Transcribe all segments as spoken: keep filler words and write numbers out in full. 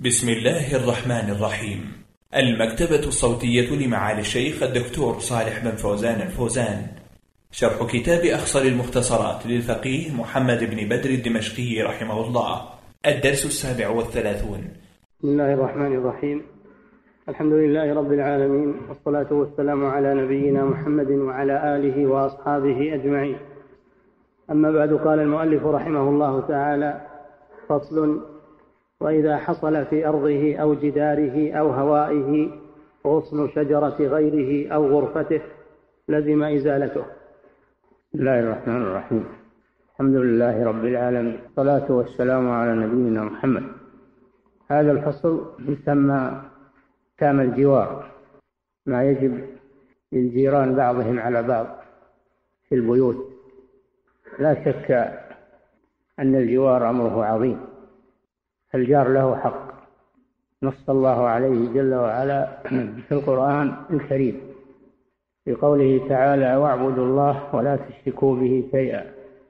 بسم الله الرحمن الرحيم. المكتبة الصوتية لمعالي الشيخ الدكتور صالح بن فوزان الفوزان، شرح كتاب أخصر المختصرات للفقيه محمد بن بدر الدمشقي رحمه الله، الدرس السابع والثلاثون. بسم الله الرحمن الرحيم. الحمد لله رب العالمين، والصلاة والسلام على نبينا محمد وعلى آله وأصحابه أجمعين. أما بعد، قال المؤلف رحمه الله تعالى: فصل: وإذا حصل في أرضه أو جداره أو هوائه غصن شجرة غيره أو غرفته لزم إزالته. بسم الله الرحمن الرحيم. الحمد لله رب العالمين، الصلاة والسلام على نبينا محمد. هذا الفصل يسمى كام الجوار، ما يجب للجيران بعضهم على بعض في البيوت. لا شك أن الجوار أمره عظيم، الجار له حق، نص الله عليه جل وعلا في القرآن الكريم في قوله تعالى: واعبدوا الله ولا تشركوا به شيئا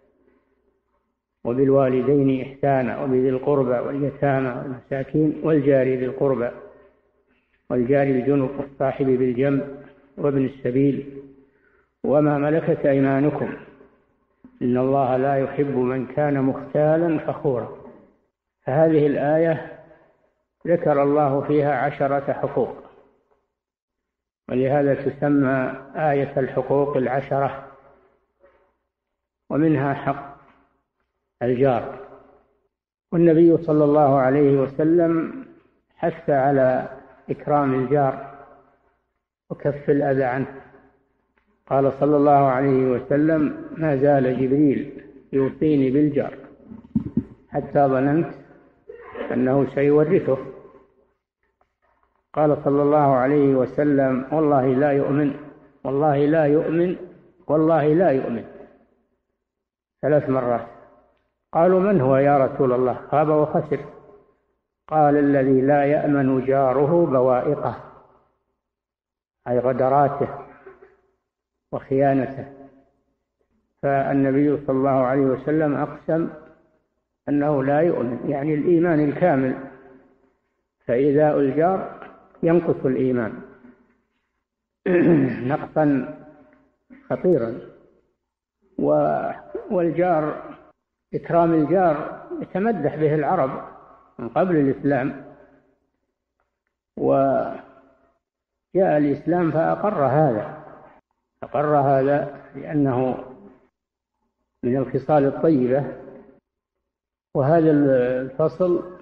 وبالوالدين إحسانا وبذي القربى واليتامى والمساكين والجار ذي القربى والجار الجنب والصاحب بالجنب وابن السبيل وما ملكت أيمانكم إن الله لا يحب من كان مختالا فخورا. فهذه الآية ذكر الله فيها عشرة حقوق، ولهذا تسمى آية الحقوق العشرة، ومنها حق الجار. والنبي صلى الله عليه وسلم حث على إكرام الجار وكف الأذى عنه. قال صلى الله عليه وسلم: ما زال جبريل يوصيني بالجار حتى ظننت أنه سيورثه. قال صلى الله عليه وسلم: والله لا يؤمن والله لا يؤمن والله لا يؤمن ثلاث مرات. قالوا: من هو يا رسول الله؟ خاب وخسر. قال: الذي لا يأمن جاره بوائقه، أي غدراته وخيانته. فالنبي صلى الله عليه وسلم أقسم أنه لا يؤمن، يعني الإيمان الكامل، فإيذاء الجار ينقص الإيمان نقصا خطيرا. والجار، إكرام الجار يتمدح به العرب من قبل الإسلام، وجاء الإسلام فأقر هذا أقر هذا لأنه من الخصال الطيبة. وهذا الفصل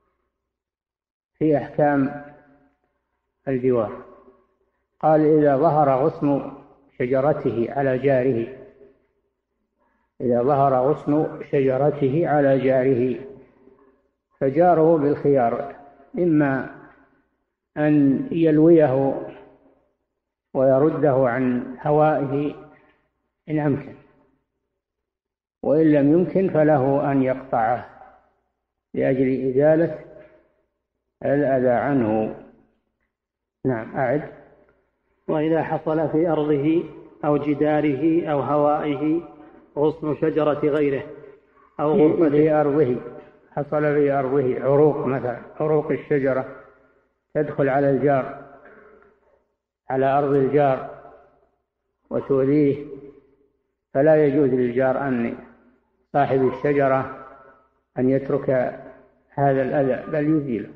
في أحكام الجوار. قال: إذا ظهر غصن شجرته على جاره إذا ظهر غصن شجرته على جاره فجاره بالخيار، إما أن يلويه ويرده عن هوائه إن أمكن، وإن لم يمكن فله أن يقطعه لأجل إزالة الأذى عنه. نعم، أعد. وإذا حصل في أرضه أو جداره أو هوائه غصن شجرة غيره أو غرفته. في أرضه، حصل في أرضه عروق، مثلا عروق الشجرة تدخل على الجار، على أرض الجار وتؤذيه، فلا يجوز للجار أن صاحب الشجرة أن يترك هذا الأذى، بل يزيله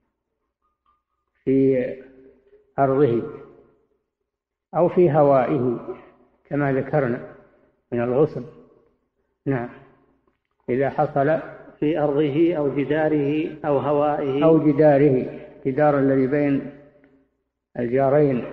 في أرضه أو في هوائه كما ذكرنا من الغصن. نعم. إذا حصل في أرضه أو جداره أو هوائه أو جداره، جدار الذي بين الجارين،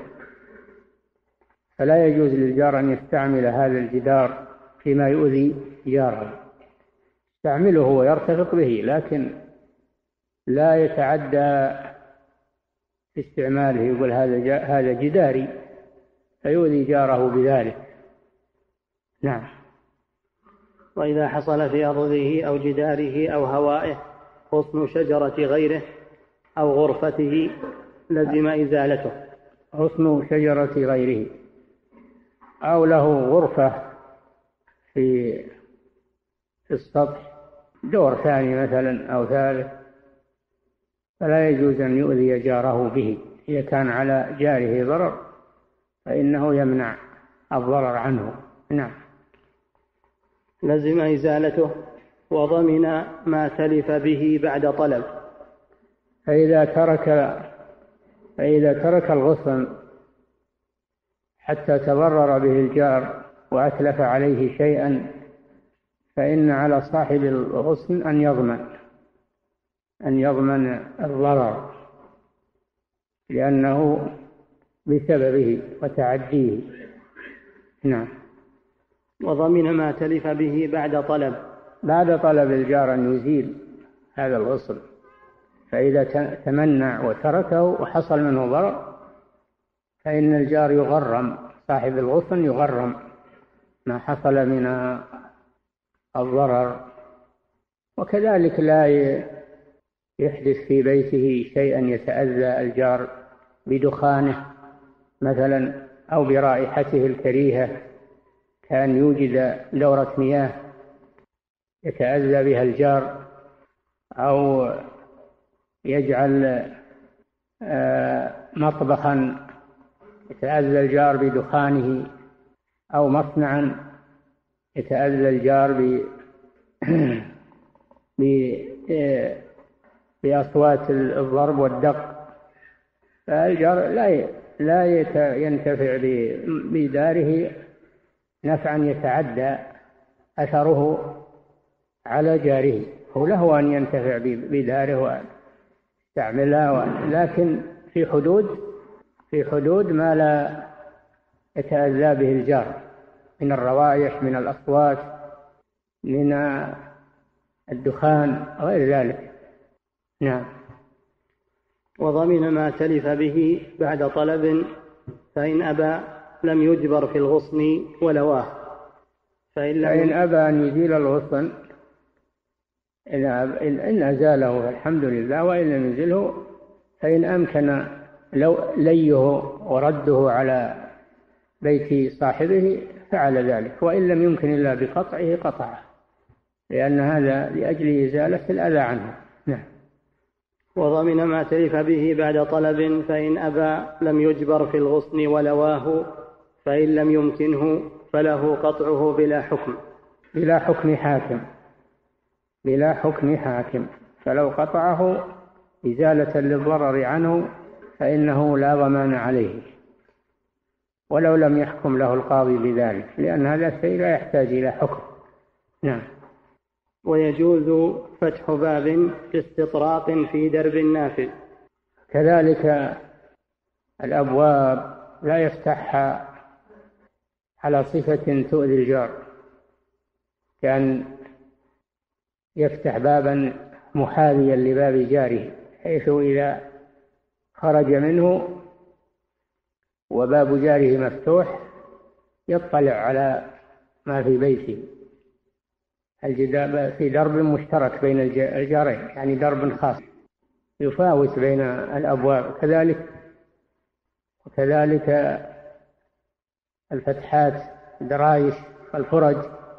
فلا يجوز للجار أن يستعمل هذا الجدار فيما يؤذي جاره. يستعمله ويرتفق به، لكن لا يتعدى في استعماله، يقول هذا هذا جداري، فيؤذي جاره بذلك. نعم. وإذا حصل في أرضه أو جداره أو هوائه غصن شجرة غيره أو غرفته لزم إزالته. غصن شجرة غيره، أو له غرفة في في السطح، دور ثاني مثلا أو ثالث، فلا يجوز أن يؤذي جاره به. إذا كان على جاره ضرر فإنه يمنع الضرر عنه. نعم. لزم إزالته وضمن ما تلف به بعد طلب. فإذا ترك فإذا ترك الغصن حتى تضرر به الجار وأتلف عليه شيئا فإن على صاحب الغصن أن يضمن أن يضمن الضرر، لأنه بسببه وتعديه. نعم. وضمن ما تلف به بعد طلب. بعد طلب الجار أن يزيل هذا الغصن، فإذا تمنع وتركه وحصل منه ضرر فإن الجار يغرم، صاحب الغصن يغرم ما حصل من الضرر. وكذلك لا يحدث في بيته شيئا يتأذى الجار بدخانه مثلا أو برائحته الكريهة، كان يوجد دورة مياه يتأذى بها الجار، أو يجعل مطبخا يتأذى الجار بدخانه، أو مصنعا يتأذى الجار بأصوات الضرب والدق، فالجار لا لا ينتفع بداره نفعا يتعدى أثره على جاره. هو له أن ينتفع بداره ويستعملها، لكن في حدود في حدود ما لا يتأذى به الجار من الروائح، من الأصوات، من الدخان غير ذلك. نعم. وضمن ما تلف به بعد طلب، فإن أبى لم يجبر في الغصن ولواه. فإن, فإن أبى أن يزيل الغصن إن أزاله الحمد لله، وإن لم يزله فإن أمكن لو ليه ورده على بيت صاحبه فعل ذلك، وإن لم يمكن إلا بقطعه قطعه، لأن هذا لأجل إزالة الأذى عنه. نعم. وضمن ما تلف به بعد طلب، فإن أبى لم يجبر في الغصن ولواه، فإن لم يمكنه فله قطعه بلا حكم. بلا حكم حاكم بلا حكم حاكم فلو قطعه إزالة للضرر عنه فإنه لا ضمان عليه، ولو لم يحكم له القاضي بذلك، لأن هذا الشيء لا يحتاج إلى حكم. نعم. ويجوز فتح باب استطراق في درب النافذ. كذلك الأبواب لا يفتحها على صفة تؤذي الجار، كان يفتح بابا محاذيا لباب جاره، حيث إذا خرج منه وباب جاره مفتوح يطلع على ما في بيته. الجداب في درب مشترك بين الجارين، يعني درب خاص يفاوت بين الأبواب. كذلك وكذلك الفتحات، درايش الفرج،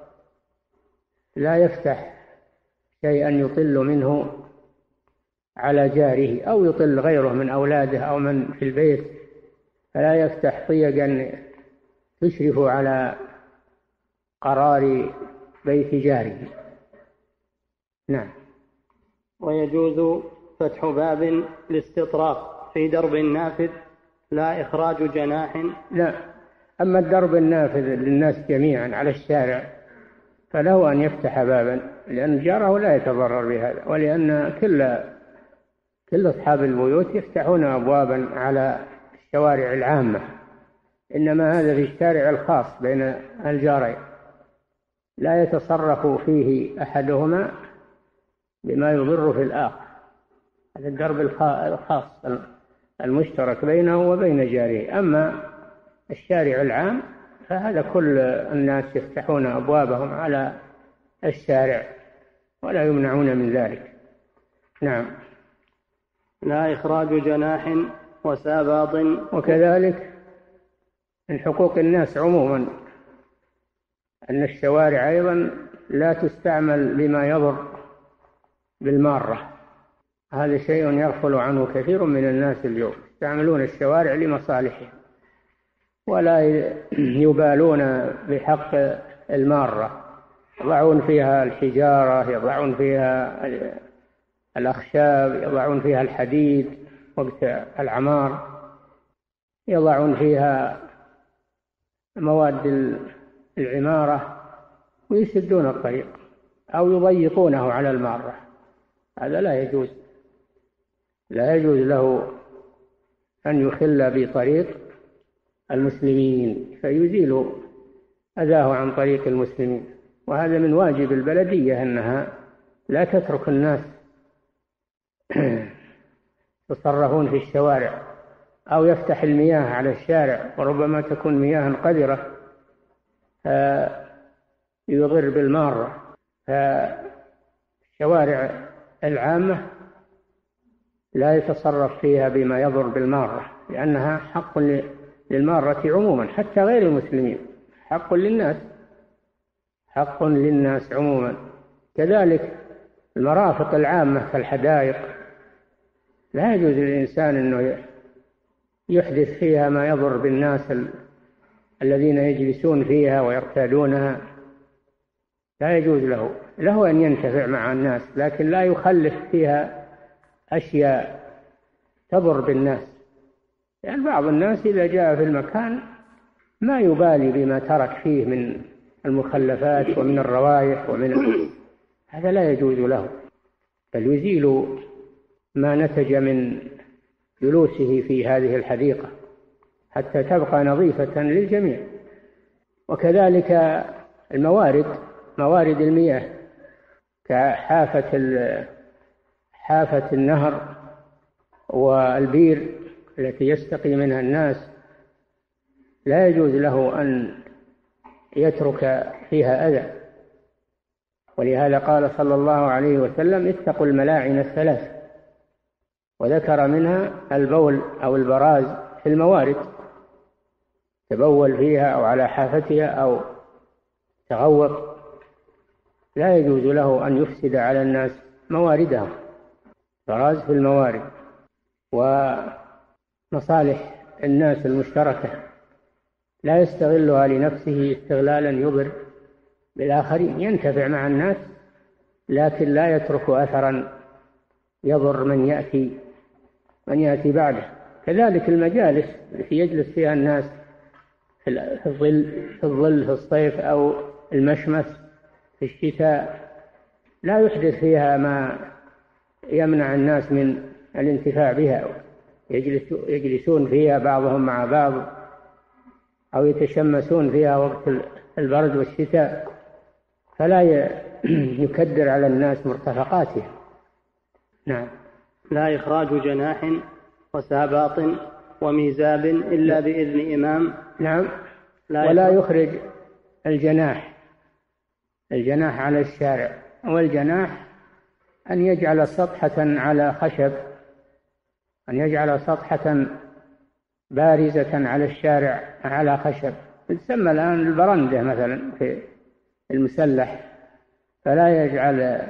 لا يفتح شيئا يطل منه على جاره أو يطل غيره من أولاده أو من في البيت، فلا يفتح طيقا تشرف على قرار بيت جاره. نعم. ويجوز فتح باب الاستطراق في درب النافذ، لا إخراج جناح. لا، أما الدرب النافذ للناس جميعا على الشارع فله أن يفتح بابا، لأن جاره لا يتضرر بهذا، ولأن كل كل أصحاب البيوت يفتحون أبوابا على الشوارع العامة، إنما هذا في الشارع الخاص بين الجارين لا يتصرف فيه أحدهما بما يضر في الآخر. هذا الدرب الخاص المشترك بينه وبين جاره. أما الشارع العام فهذا كل الناس يفتحون أبوابهم على الشارع ولا يمنعون من ذلك. نعم. لا إخراج جناح وساباط. وكذلك من حقوق الناس عموما أن الشوارع أيضا لا تستعمل بما يضر بالمارة، هذا شيء يغفل عنه كثير من الناس اليوم، يستعملون الشوارع لمصالحهم ولا يبالون بحق المارة، يضعون فيها الحجارة، يضعون فيها الأخشاب، يضعون فيها الحديد وقت العمار، يضعون فيها مواد العمارة ويسدون الطريق أو يضيقونه على المارة. هذا لا يجوز، لا يجوز له أن يخل بطريق المسلمين فيزيل أذاه عن طريق المسلمين. وهذا من واجب البلدية أنها لا تترك الناس يتصرفون في الشوارع أو يفتح المياه على الشارع، وربما تكون مياه قذرة يضر بالمارة. فالشوارع العامة لا يتصرف فيها بما يضر بالمارة، لأنها حق للمارة عموما حتى غير المسلمين، حق للناس، حق للناس عموما. كذلك المرافق العامة كالحدائق لا يجوز للإنسان أنه يحدث فيها ما يضر بالناس الذين يجلسون فيها ويرتادونها، لا يجوز له له أن ينتفع مع الناس، لكن لا يخلف فيها أشياء تضر بالناس. يعني بعض الناس إذا جاء في المكان ما يبالي بما ترك فيه من المخلفات ومن الروائح ومن هذا لا يجوز له، بل يزيل ما نتج من جلوسه في هذه الحديقة حتى تبقى نظيفة للجميع. وكذلك الموارد، موارد المياه كحافة حافة النهر والبير التي يستقي منها الناس، لا يجوز له أن يترك فيها أذى. ولهذا قال صلى الله عليه وسلم: اتقوا الملاعن الثلاث، وذكر منها البول أو البراز في الموارد، تبول فيها أو على حافتها أو تغوط، لا يجوز له أن يفسد على الناس مواردهم. براز في الموارد. ومصالح الناس المشتركة لا يستغلها لنفسه استغلالا يضر بالآخرين، ينتفع مع الناس لكن لا يترك أثرا يضر من يأتي من يأتي بعده. كذلك المجالس التي يجلس فيها الناس في الظل في الظل في الصيف أو المشمس في الشتاء، لا يحدث فيها ما يمنع الناس من الانتفاع بها، يجلسون فيها بعضهم مع بعض أو يتشمسون فيها وقت البرد والشتاء، فلا يكدر على الناس مرتفقاتها. نعم. لا إخراج جناح وساباط وميزاب إلا بإذن إمام. نعم. لا ولا يخرج الجناح الجناح على الشارع، والجناح أن يجعل سطحة على خشب، أن يجعل سطحة بارزة على الشارع على خشب، تسمى الآن البرندة مثلا في المسلح، فلا يجعل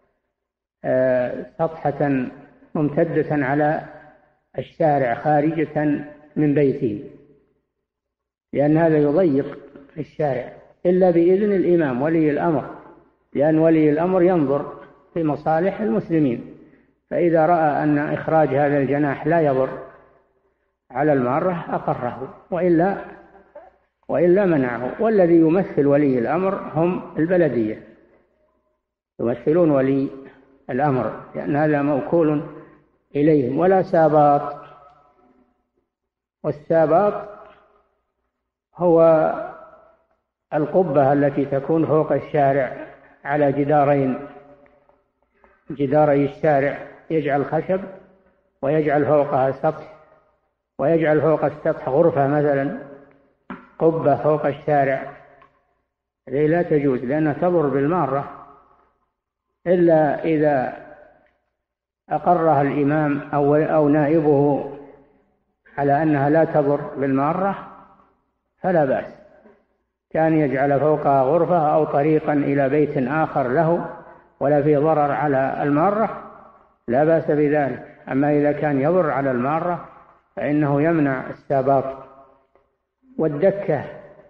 سطحة ممتدة على الشارع خارجة من بيته، لأن هذا يضيق الشارع، إلا بإذن الإمام ولي الأمر، لأن ولي الأمر ينظر في مصالح المسلمين، فإذا رأى أن إخراج هذا الجناح لا يضر على المارة أقره، وإلا وإلا منعه. والذي يمثل ولي الأمر هم البلدية، يمثلون ولي الأمر، لأن هذا موكول إليهم. ولا ساباط، والساباط هو القبة التي تكون فوق الشارع على جدارين، جداري الشارع، يجعل خشب ويجعل فوقها سطح، ويجعل فوق السطح غرفة مثلا، قبة فوق الشارع، هذه لا تجوز لأنها تضر بالمارة، إلا إذا أقرها الإمام أو أو نائبه على أنها لا تضر بالمارة فلا بأس، كان يجعل فوقها غرفة أو طريقا إلى بيت آخر له ولا في ضرر على المارة لا بأس بذلك. أما إذا كان يضر على المارة فإنه يمنع الساباط. والدكة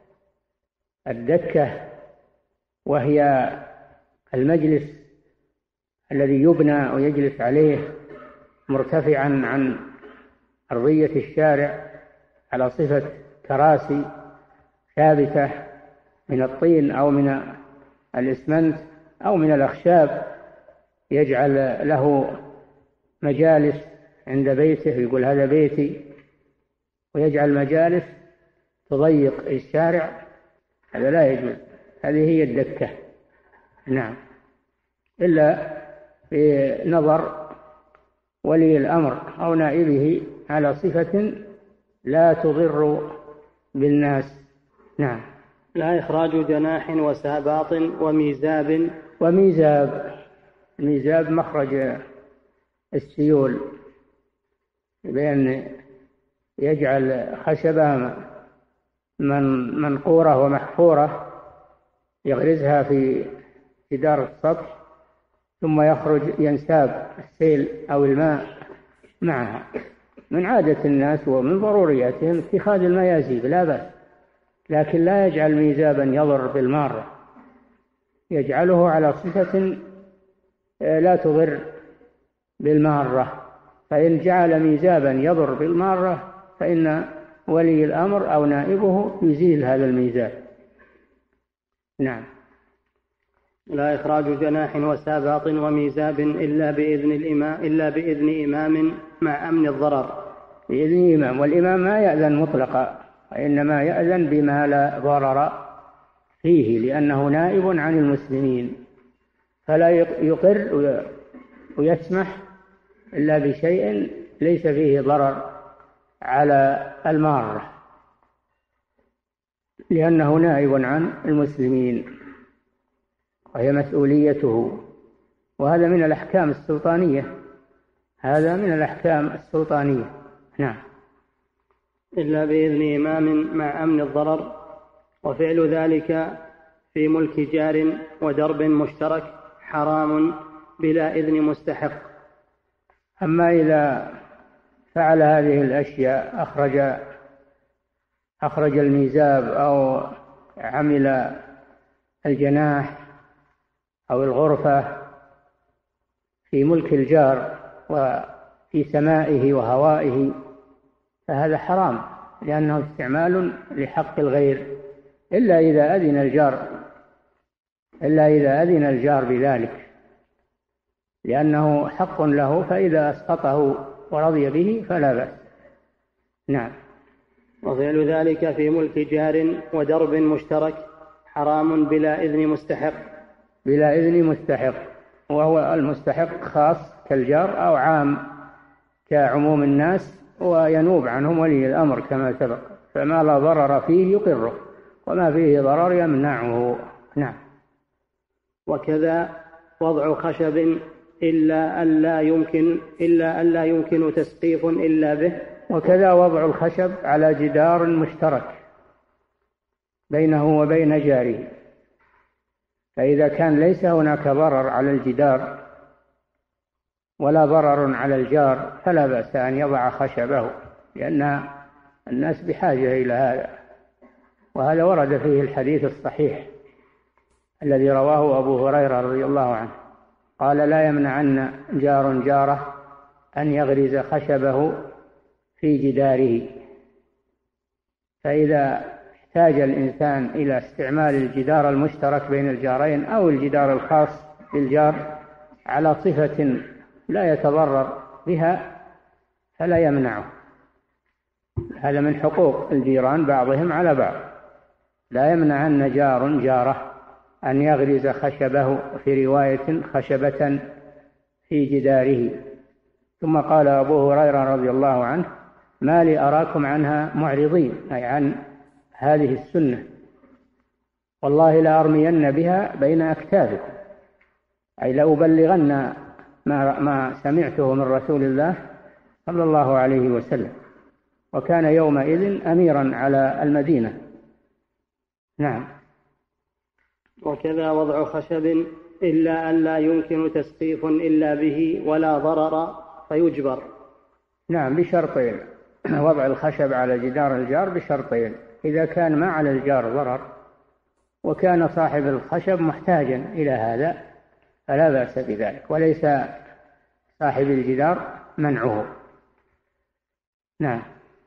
الدكة وهي المجلس الذي يبنى ويجلس عليه مرتفعا عن أرضية الشارع على صفة كراسي ثابتة من الطين أو من الإسمنت أو من الأخشاب، يجعل له مجالس عند بيته، يقول هذا بيتي، ويجعل مجالس تضيق الشارع، هذا لا يجوز. هذه هي الدكة. نعم، إلا بنظر ولي الأمر أو نائبه على صفة لا تضر بالناس. نعم. لا إخراج جناح وساباط وميزاب. وميزاب، الميزاب مخرج السيول، بأن يجعل خشبة من منقورة ومحفورة يغرزها في جدار السطح، ثم يخرج ينساب السيل أو الماء معها. من عادة الناس ومن ضرورياتهم اتخاذ الميازيب، لا بأس، لكن لا يجعل ميزابا يضر بالمارة، يجعله على صفة لا تضر بالمارة. فإن جعل ميزابا يضر بالمارة فإن ولي الأمر أو نائبه يزيل هذا الميزاب. نعم. لا إخراج جناح وساباط وميزاب إلا بإذن الإمام إلا بإذن إمام مع أمن الضرر. بإذن إمام، والإمام ما يأذن مطلقا، وإنما يأذن بما لا ضرر فيه، لأنه نائب عن المسلمين، فلا يقر ويسمح إلا بشيء ليس فيه ضرر على المارة، لأنه نائب عن المسلمين وهي مسؤوليته. وهذا من الأحكام السلطانية، هذا من الأحكام السلطانية. نعم. إلا بإذن إمام مع أمن الضرر. وفعل ذلك في ملك جار ودرب مشترك حرام بلا إذن مستحق. أما إذا فعل هذه الأشياء، أخرج أخرج الميزاب أو عمل الجناح أو الغرفة في ملك الجار وفي سمائه وهوائه، فهذا حرام، لأنه استعمال لحق الغير، إلا إذا أذن الجار إلا إذا أذن الجار بذلك، لأنه حق له، فإذا أسقطه ورضي به فلا بأس. نعم. وفعل ذلك في ملك جار ودرب مشترك حرام بلا إذن مستحق. بلا إذن مستحق، وهو المستحق خاص كالجار أو عام كعموم الناس، وينوب عنهم ولي الأمر كما سبق، فما لا ضرر فيه يقره، وما فيه ضرر يمنعه. نعم. وكذا وضع خشب إلا أن لا يمكن إلا أن لا يمكن تسقيف إلا به. وكذا وضع الخشب على جدار مشترك بينه وبين جاره، فإذا كان ليس هناك ضرر على الجدار ولا ضرر على الجار فلا بأس أن يضع خشبه، لأن الناس بحاجة إلى هذا. وهذا ورد فيه الحديث الصحيح الذي رواه أبو هريرة رضي الله عنه، قال: لا يمنعن جار جاره أن يغرز خشبه في جداره. فإذا احتاج الإنسان إلى استعمال الجدار المشترك بين الجارين أو الجدار الخاص بالجار على صفة لا يتضرر بها فلا يمنعه. هذا من حقوق الجيران بعضهم على بعض. لا يمنعن جار جاره أن يغرز خشبه، في رواية خشبة في جداره. ثم قال أبو هريرة رضي الله عنه: ما لي أراكم عنها معرضين، أي عن هذه السنة، والله لأرمين بها بين أكتافكم، أي لأبلغن ما, ما سمعته من رسول الله صلى الله عليه وسلم. وكان يومئذ أميرا على المدينة. نعم. وكذا وضع خشب إلا أن لا يمكن تسقيف إلا به ولا ضرر فيجبر. نعم، بشرطين: وضع الخشب على جدار الجار بشرطين: إذا كان ما على الجار ضرر وكان صاحب الخشب محتاجا إلى هذا فلا بأس بذلك، وليس صاحب الجدار منعه. نعم.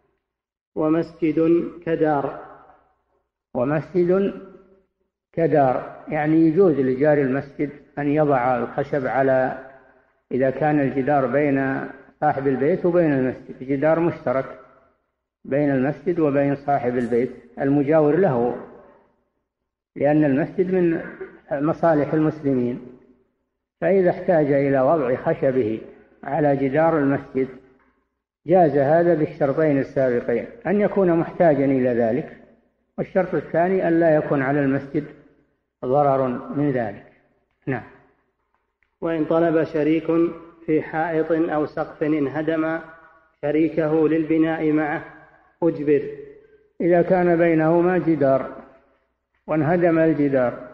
ومسجد كدار. ومسجد كدار يعني يجوز لجار المسجد أن يضع الخشب على، إذا كان الجدار بين صاحب البيت وبين المسجد، جدار مشترك بين المسجد وبين صاحب البيت المجاور له، لأن المسجد من مصالح المسلمين، فإذا احتاج إلى وضع خشبه على جدار المسجد جاز هذا بالشرطين السابقين: أن يكون محتاجا إلى ذلك، والشرط الثاني أن لا يكون على المسجد ضرر من ذلك. نعم. وإن طلب شريك في حائط أو سقف انهدم شريكه للبناء معه أجبر. إذا كان بينهما جدار وانهدم الجدار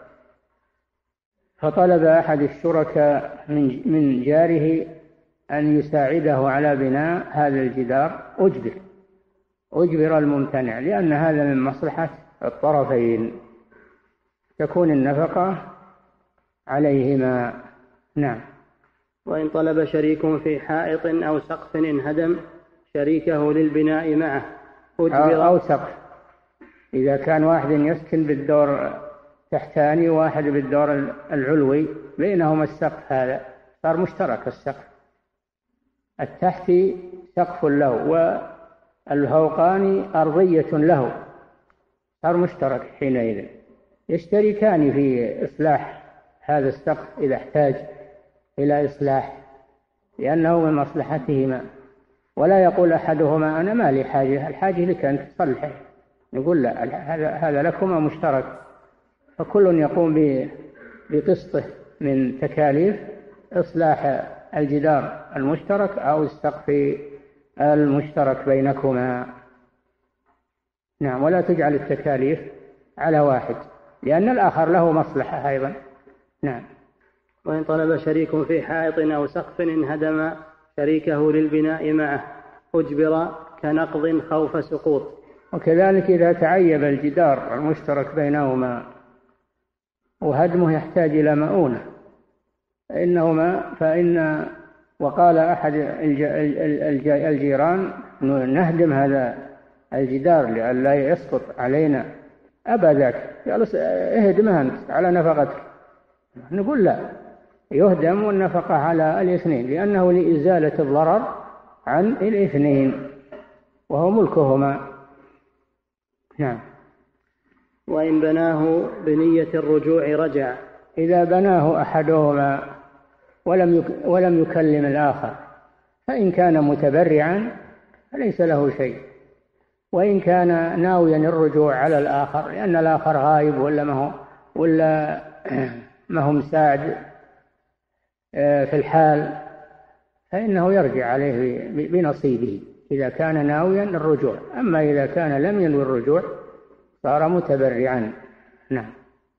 فطلب أحد الشركاء من جاره أن يساعده على بناء هذا الجدار أجبر أجبر الممتنع، لأن هذا من مصلحة الطرفين، تكون النفقة عليهما. نعم. وإن طلب شريك في حائط أو سقف انهدم شريكه للبناء معه أجبر. أو سقف، إذا كان واحد يسكن بالدور تحتاني وواحد بالدور العلوي بينهما السقف، هذا صار مشترك. السقف التحتي سقف له والفوقاني أرضية له، صار مشترك حينئذ، يشتركان في إصلاح هذا السقف إذا احتاج إلى إصلاح، لأنه من مصلحتهما. ولا يقول أحدهما أنا ما لي حاجة، الحاجة لك أن تصلحه، نقول لا، هذا لكما مشترك، فكل يقوم بقسطه من تكاليف إصلاح الجدار المشترك أو السقف المشترك بينكما. نعم. ولا تجعل التكاليف على واحد، لأن الآخر له مصلحة أيضا. نعم. وإن طلب شريك في حائط أو سقف انهدم شريكه للبناء معه أجبر كنقض خوف سقوط. وكذلك إذا تعيب الجدار المشترك بينهما وهدمه يحتاج إلى مؤونة فإنهما فإن وقال أحد الجيران نهدم هذا الجدار لئلا يسقط علينا، أبى ذاك، قال اهدمه أنت على نفقتك، نقول لا، يهدم والنفقة على الاثنين، لأنه لإزالة الضرر عن الاثنين وهو ملكهما. نعم. وإن بناه بنية الرجوع رجع. إذا بناه أحدهما ولم ولم يكلم الآخر فإن كان متبرعا فليس له شيء، وإن كان ناويا الرجوع على الآخر لأن الآخر غايب ولا ما هو ولا ما هو مساعد في الحال فإنه يرجع عليه بنصيبه إذا كان ناويا الرجوع. أما إذا كان لم ينوي الرجوع صار متبرعا. نعم.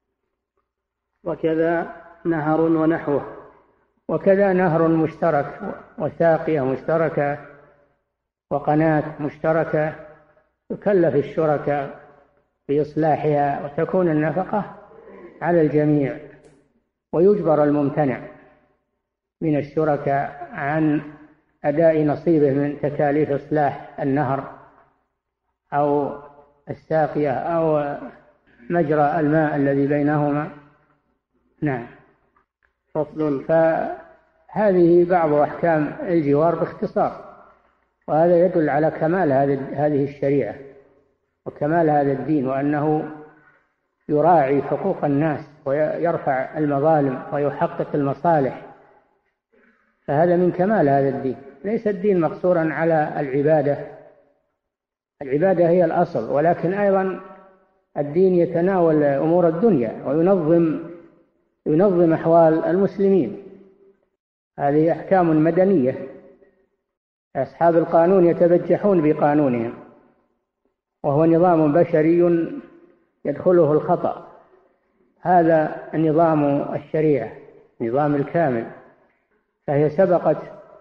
وكذا نهر ونحوه. وكذا نهر مشترك وساقية مشتركة وقناة مشتركة يكلف الشركاء بإصلاحها وتكون النفقة على الجميع، ويجبر الممتنع من الشركاء عن أداء نصيبه من تكاليف إصلاح النهر أو الساقية أو مجرى الماء الذي بينهما. نعم. فصل. فهذه بعض أحكام الجوار باختصار، وهذا يدل على كمال هذه الشريعة وكمال هذا الدين، وأنه يراعي حقوق الناس ويرفع المظالم ويحقق المصالح، فهذا من كمال هذا الدين. ليس الدين مقصورا على العبادة، العبادة هي الأصل، ولكن أيضا الدين يتناول أمور الدنيا وينظم ينظم أحوال المسلمين. هذه أحكام مدنية، أصحاب القانون يتبجحون بقانونهم، وهو نظام بشري يدخله الخطأ. هذا نظام الشريعة نظام الكامل، فهي سبقت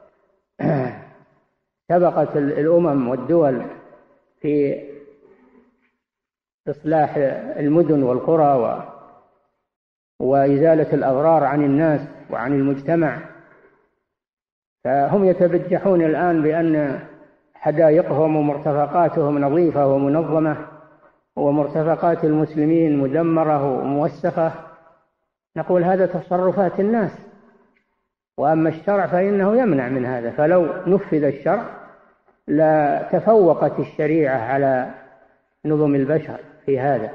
سبقت الأمم والدول في إصلاح المدن والقرى و... وإزالة الأضرار عن الناس وعن المجتمع. فهم يتبجحون الآن بأن حدائقهم ومرتفقاتهم نظيفة ومنظمة، ومرتفقات المسلمين مدمرة وموسخة. نقول هذا تصرفات الناس، وأما الشرع فإنه يمنع من هذا. فلو نفذ الشرع لتفوقت الشريعة على نظم البشر في هذا،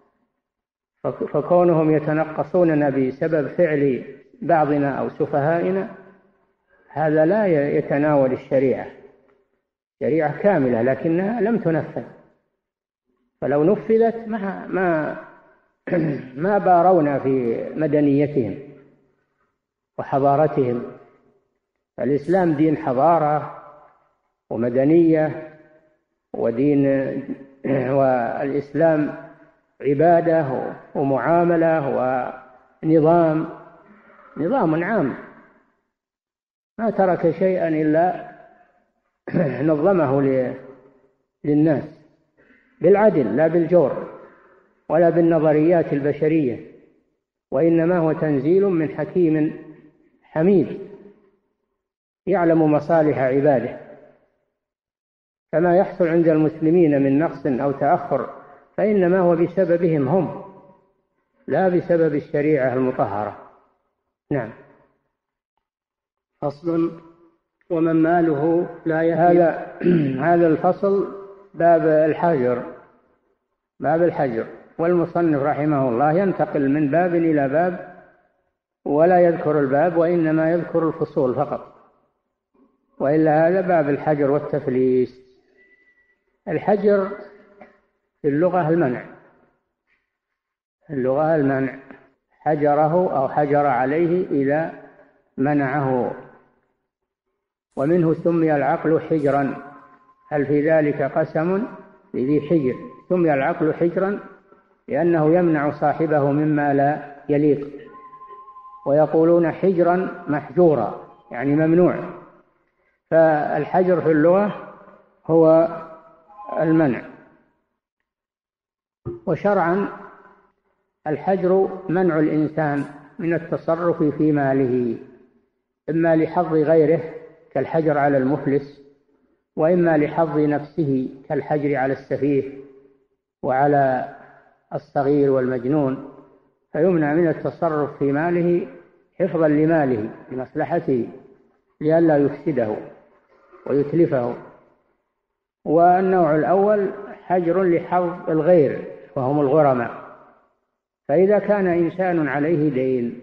فكونهم يتنقصوننا بسبب فعل بعضنا أو سفهائنا هذا لا يتناول الشريعة. شريعة كاملة لكنها لم تنفذ، فلو نفذت ما ما ما بارونا في مدنيتهم وحضارتهم. الإسلام دين حضارة ومدنية ودين، والإسلام عبادة ومعاملة ونظام نظام عام، ما ترك شيئا إلا نظمه للناس بالعدل لا بالجور ولا بالنظريات البشرية، وإنما هو تنزيل من حكيم حميد يعلم مصالح عباده. فما يحصل عند المسلمين من نقص أو تأخر فإنما هو بسببهم هم لا بسبب الشريعة المطهرة. نعم. فصل: ومن ماله لا يفي. هذا هذا الفصل باب الحجر باب الحجر والمصنف رحمه الله ينتقل من باب إلى باب ولا يذكر الباب، وإنما يذكر الفصول فقط، وإلا هذا باب الحجر والتفليس. الحجر في اللغة المنع، اللغة المنع، حجره أو حجر عليه إذا منعه، ومنه سمي العقل حجرا. هل في ذلك قسم لذي حجر؟ سمي العقل حجرا لأنه يمنع صاحبه مما لا يليق، ويقولون حجرا محجورا يعني ممنوع. فالحجر في اللغة هو المنع، وشرعا الحجر منع الإنسان من التصرف في ماله، إما لحظ غيره كالحجر على المفلس، وإما لحظ نفسه كالحجر على السفيه وعلى الصغير والمجنون، فيمنع من التصرف في ماله حفظا لماله لمصلحته لئلا يفسده ويتلفه. والنوع الأول حجر لحظ الغير وهم الغرماء، فإذا كان إنسان عليه دين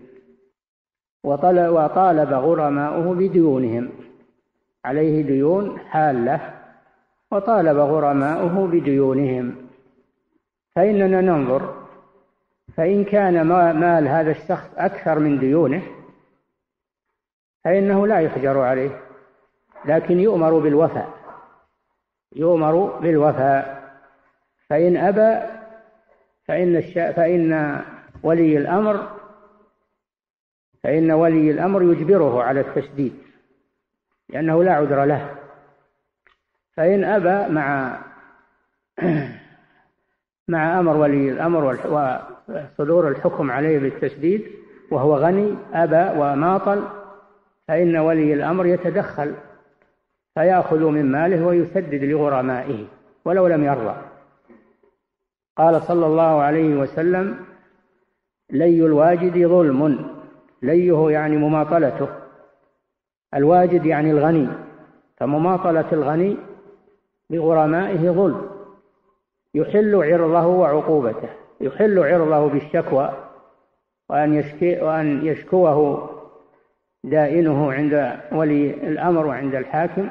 وطالب غرماؤه بديونهم، عليه ديون حالة وطالب غرماؤه بديونهم، فإننا ننظر، فإن كان مال هذا الشخص أكثر من ديونه فإنه لا يحجر عليه، لكن يؤمر بالوفاء يؤمر بالوفاء فإن أبى فإن, فإن ولي الأمر فإن ولي الأمر يجبره على التسديد لأنه لا عذر له. فإن أبى مع مع أمر ولي الأمر وصدور الحكم عليه بالتسديد وهو غني أبى وماطل، فإن ولي الأمر يتدخل فيأخذ من ماله ويسدد لغرمائه ولو لم يرضى. قال صلى الله عليه وسلم: لي الواجد ظلم. ليه يعني مماطلته، الواجد يعني الغني، فمماطلة الغني بغرمائه ظلم، يحل عرضه وعقوبته، يحل عرضه بالشكوى وأن, يشكي وأن يشكوه دائنه عند ولي الأمر وعند الحاكم،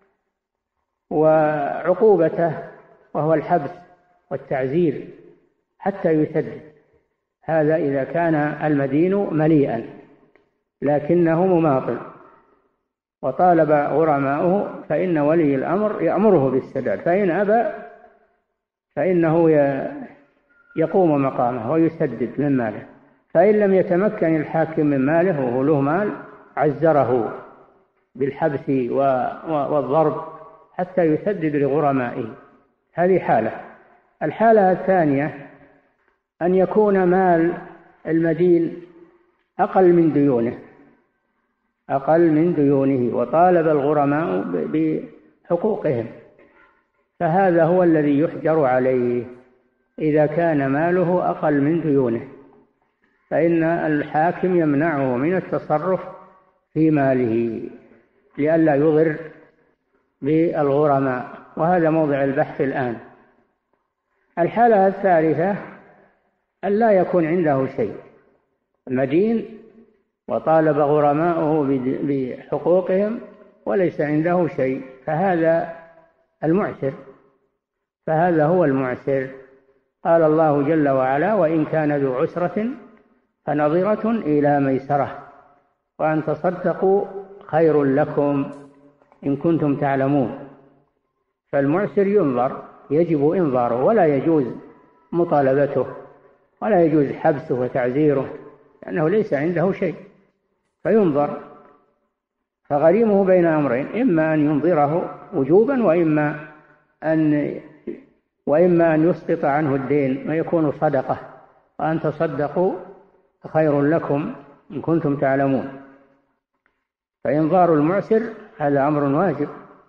وعقوبته وهو الحبس والتعزير حتى يسدد. هذا إذا كان المدين مليئا لكنه مماطل وطالب غرماؤه فإن ولي الأمر يأمره بالسداد، فإن أبى فإنه يقوم مقامه ويسدد من ماله. فإن لم يتمكن الحاكم من ماله وهو له مال عزره بالحبس والضرب حتى يسدد لغرمائه. هذه حالة. الحالة الثانية أن يكون مال المدين أقل من ديونه أقل من ديونه وطالب الغرماء بحقوقهم، فهذا هو الذي يحجر عليه إذا كان ماله أقل من ديونه، فإن الحاكم يمنعه من التصرف في ماله لئلا يضر بالغرماء، وهذا موضع البحث الآن. الحالة الثالثة أن لا يكون عنده شيء، المدين وطالب غرماؤه بحقوقهم وليس عنده شيء، فهذا المعسر فهذا هو المعسر. قال الله جل وعلا: وإن كان ذو عسرة فنظرة إلى ميسرة وأن تصدقوا خير لكم إن كنتم تعلمون. فالمعسر ينظر، يجب إنظاره، ولا يجوز مطالبته ولا يجوز حبسه وتعزيره لأنه ليس عنده شيء، فينظر. فغريمه بين أمرين: إما أن ينظره وجوبا وإما أن وإما أن يسقط عنه الدين ويكون صدقة، وأن تصدقوا خير لكم إن كنتم تعلمون. فإنظار المعسر هذا أمر واجب،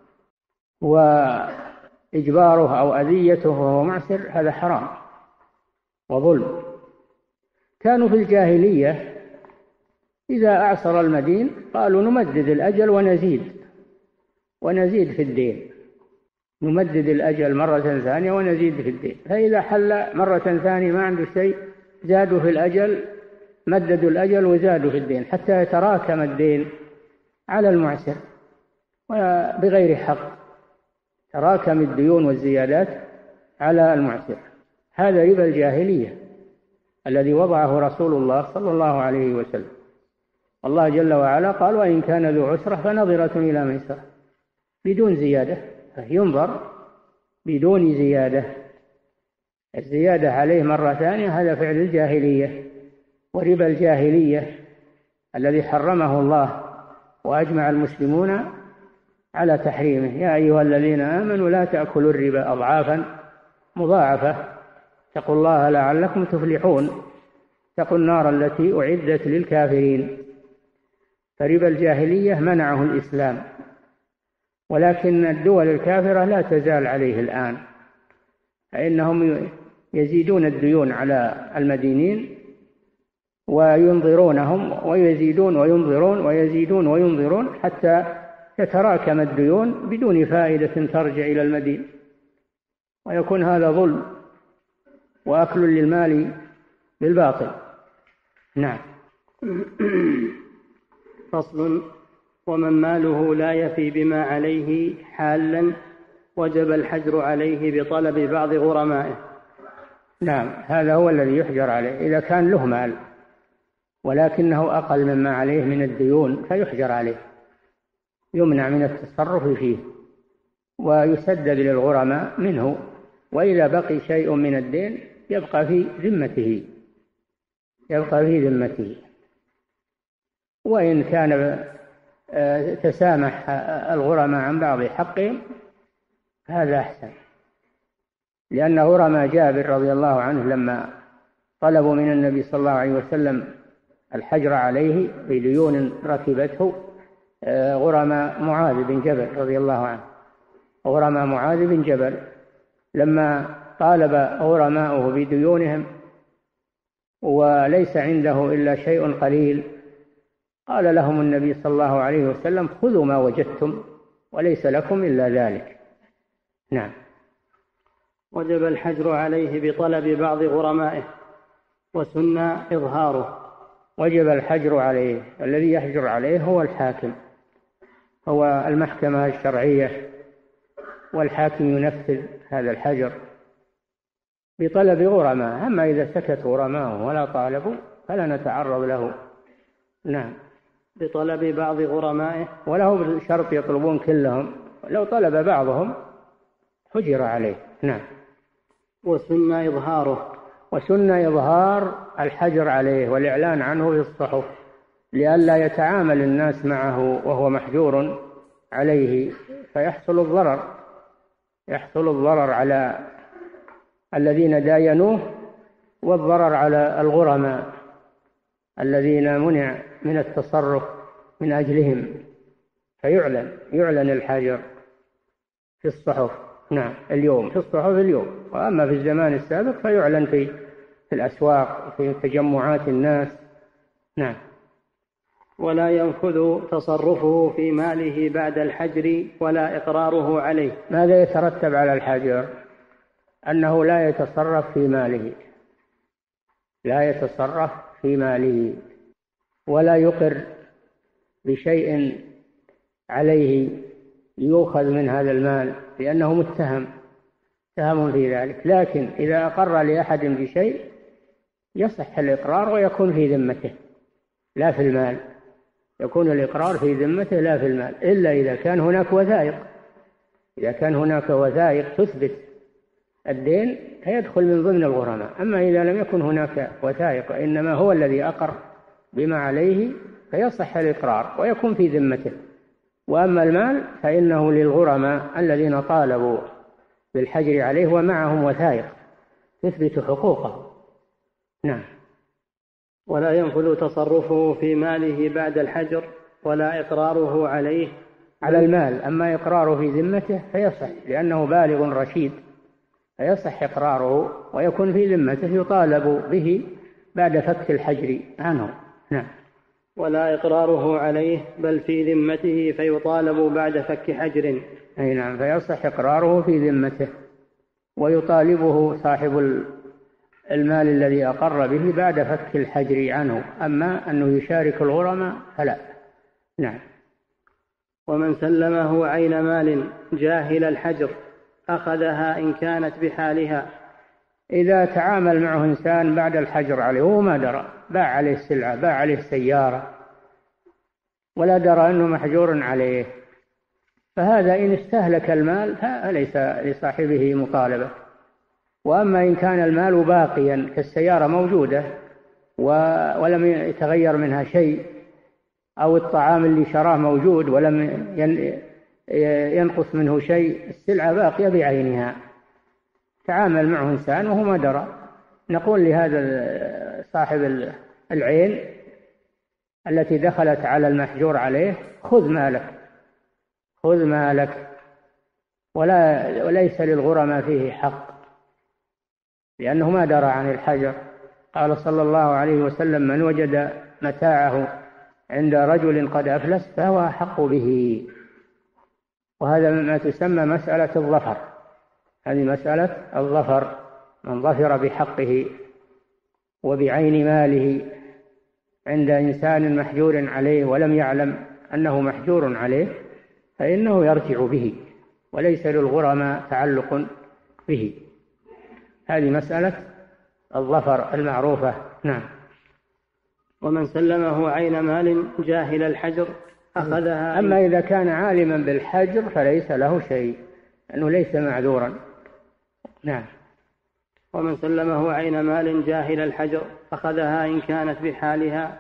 وإجباره أو أذيته وهو معسر هذا حرام وظلم. كانوا في الجاهلية إذا أعسر المدين قالوا: نمدد الأجل ونزيد ونزيد في الدين، نمدد الأجل مرة ثانية ونزيد في الدين. فإذا حل مرة ثانية ما عنده شيء زادوا في الأجل، مددوا الأجل وزادوا في الدين حتى يتراكم الدين على المعسر بغير حق، تراكم الديون والزيادات على المعسر. هذا ربا الجاهلية الذي وضعه رسول الله صلى الله عليه وسلم. الله جل وعلا قال: وإن كان ذو عسرة فنظرة إلى ميسرة، بدون زيادة، ينظر بدون زيادة. الزيادة عليه مرة ثانية هذا فعل الجاهلية وربا الجاهلية الذي حرمه الله وأجمع المسلمون على تحريمه. يا أيها الذين آمنوا لا تأكلوا الربا أضعافا مضاعفة اتقوا الله لعلكم تفلحون، اتقوا النار التي أعدت للكافرين. فربا الجاهلية منعه الإسلام، ولكن الدول الكافرة لا تزال عليه الآن، فإنهم يزيدون الديون على المدينين وينظرونهم ويزيدون وينظرون ويزيدون وينظرون حتى يتراكم الديون بدون فائدة ترجع إلى المدين، ويكون هذا ظلم وأكل للمال بالباطل. نعم. فصل: ومن ماله لا يفي بما عليه حالا وجب الحجر عليه بطلب بعض غرمائه. نعم، هذا هو الذي يحجر عليه إذا كان له مال ولكنه أقل مما عليه من الديون فيحجر عليه، يمنع من التصرف فيه ويسدد للغرماء منه، وإذا بقي شيء من الدين يبقى في ذمته يبقى في ذمته وإن كان تسامح الغرماء عن بعض حقهم هذا أحسن، لأن غرماء جابر رضي الله عنه لما طلبوا من النبي صلى الله عليه وسلم الحجر عليه بديون ركبته غرماء معاذ بن جبل رضي الله عنه غرماء معاذ بن جبل لما طالب غرماؤه بديونهم وليس عنده إلا شيء قليل قال لهم النبي صلى الله عليه وسلم: خذوا ما وجدتم وليس لكم إلا ذلك. نعم. وجب الحجر عليه بطلب بعض غرمائه وسن إظهاره. وجب الحجر عليه، الذي يحجر عليه هو الحاكم، هو المحكمة الشرعية، والحاكم ينفذ هذا الحجر بطلب غرماء. أما إذا سكت غرماء ولا طالبوا فلا نتعرض له. نعم. بطلب بعض غرمائه، وله بشرط يطلبون كلهم، لو طلب بعضهم حجر عليه. نعم. وسن إظهاره. وسن إظهار الحجر عليه والإعلان عنه في الصحف لئلا يتعامل الناس معه وهو محجور عليه فيحصل الضرر يحصل الضرر على الذين داينوه والضرر على الغرماء الذين منع من التصرف من أجلهم، فيعلن يعلن الحجر في الصحف. نعم اليوم في الصحف اليوم، وأما في الزمان السابق فيعلن في في الأسواق في تجمعات الناس. نعم. ولا ينفذ تصرفه في ماله بعد الحجر ولا إقراره عليه. ماذا يترتب على الحجر؟ أنه لا يتصرف في ماله لا يتصرف في ماله ولا يقر بشيء عليه يؤخذ من هذا المال لأنه متهم متهم في ذلك. لكن إذا أقر لأحد بشيء يصح الإقرار ويكون في ذمته لا في المال، يكون الإقرار في ذمته لا في المال، إلا إذا كان هناك وثائق إذا كان هناك وثائق تثبت الدين فيدخل من ضمن الغرماء. أما إذا لم يكن هناك وثائق إنما هو الذي أقر بما عليه فيصح الإقرار ويكون في ذمته. وأما المال فإنه للغرماء الذين طالبوا بالحجر عليه ومعهم وثائق تثبت حقوقه. نعم. ولا ينفذ تصرفه في ماله بعد الحجر ولا إقراره عليه على المال. أما إقراره في ذمته فيصح لأنه بالغ رشيد فيصح إقراره ويكون في ذمته يطالب به بعد فك الحجر عنه. نعم. ولا إقراره عليه بل في ذمته فيطالب بعد فك حجر. أي نعم، فيصح إقراره في ذمته ويطالبه صاحب المال الذي أقر به بعد فك الحجر عنه. أما أنه يشارك الغرماء فلا. نعم. ومن سلمه عين مال جاهل الحجر أخذها إن كانت بحالها. إذا تعامل معه إنسان بعد الحجر عليه وهو ما درى، باع عليه السلعة باع عليه السيارة ولا درى أنه محجور عليه، فهذا إن استهلك المال فليس لصاحبه مطالبة. وأما إن كان المال باقيا كالسيارة موجودة ولم يتغير منها شيء أو الطعام اللي شراه موجود ولم ينقص منه شيء، السلعة باقية بعينها، تعامل معه إنسان وهو ما درى، نقول لهذا صاحب العين التي دخلت على المحجور عليه خذ مالك خذ مالك ولا وليس للغرماء فيه حق لأنه ما درى عن الحجر. قال صلى الله عليه وسلم من وجد متاعه عند رجل قد أفلس فهو أحق به. وهذا ما تسمى مسألة الظفر، هذه مسألة الظفر، من ظفر بحقه وبعين ماله عند إنسان محجور عليه ولم يعلم أنه محجور عليه فإنه يرجع به وليس للغرماء تعلق به. هذه مسألة الظفر المعروفة. نعم. ومن سلمه عين مال جاهل الحجر أخذها. أما إذا كان عالما بالحجر فليس له شيء أنه ليس معذورا. نعم. ومن سلمه عين مال جاهل الحجر أخذها إن كانت بحالها.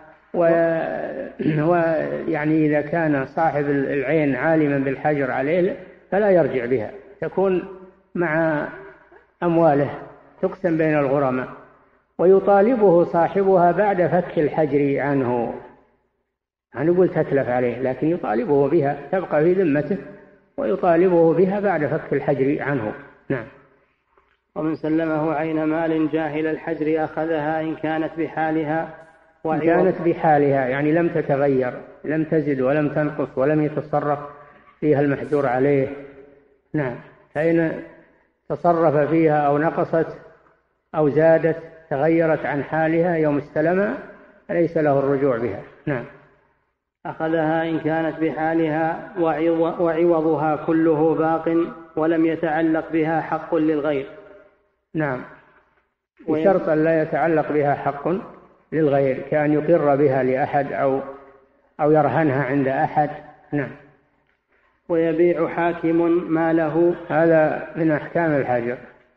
ويعني إذا كان صاحب العين عالما بالحجر عليه فلا يرجع بها، تكون مع أمواله تقسم بين الغرماء ويطالبه صاحبها بعد فك الحجر عنه. أنا نقول تتلف عليه لكن يطالبه بها تبقى في ذمته ويطالبه بها بعد فك الحجر عنه. نعم. ومن سلمه عين مال جاهل الحجر أخذها إن كانت بحالها. إن كانت بحالها يعني لم تتغير، لم تزد ولم تنقص ولم يتصرف فيها المحجور عليه. نعم. فإن تصرف فيها أو نقصت أو زادت تغيرت عن حالها يوم استلمها ليس له الرجوع بها. نعم. أخذها إن كانت بحالها وعوضها كله باق ولم يتعلق بها حق للغير. نعم. بشرط أن لا يتعلق بها حق للغير كأن يقر بها لأحد أو أو يرهنها عند أحد. نعم. ويبيع حاكم ماله. هذا من أحكام الحجر،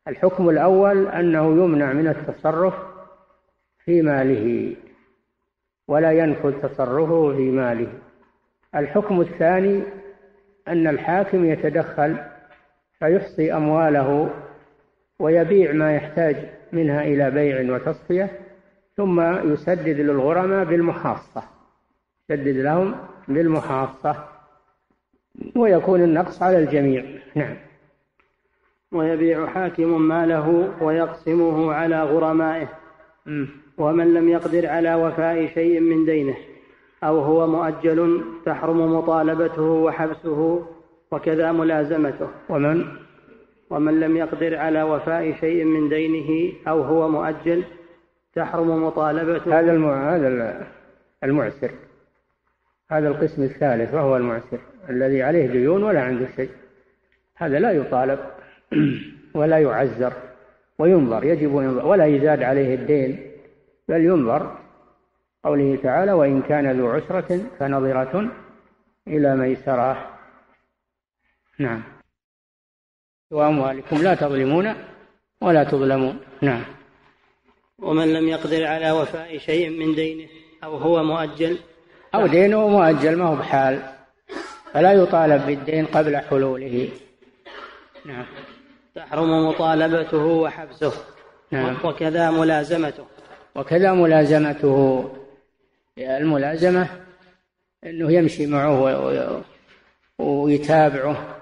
الحكم الأول أنه يمنع من التصرف في ماله ولا ينفذ تصرفه في ماله. الحكم الثاني أن الحاكم يتدخل فيحصي أمواله ويبيع ما يحتاج منها إلى بيع وتصفية، ثم يسدد للغرماء بالمحاصة، يسدد لهم بالمحاصة ويكون النقص على الجميع. نعم. ويبيع حاكم ماله ويقسمه على غرمائه. م. ومن لم يقدر على وفاء شيء من دينه أو هو مؤجل تحرم مطالبته وحبسه وكذا ملازمته. ومن ومن لم يقدر على وفاء شيء من دينه أو هو مؤجل تحرم مطالبته. هذا هذا المعسر، هذا القسم الثالث وهو المعسر الذي عليه ديون ولا عنده شيء، هذا لا يطالب ولا يعزر وينظر، يجب ينظر ولا يزاد عليه الدين بل ينظر. قوله تعالى: وإن كان ذو عسرة فنظرة إلى ميسرة. نعم. وأموالكم لا تظلمون ولا تظلمون. نعم. ومن لم يقدر على وفاء شيء من دينه أو هو مؤجل أو دينه مؤجل ما هو بحال فلا يطالب بالدين قبل حلوله. نعم. تحرم مطالبته وحبسه. نعم. وكذا ملازمته. وكذا ملازمته. الملازمة أنه يمشي معه ويتابعه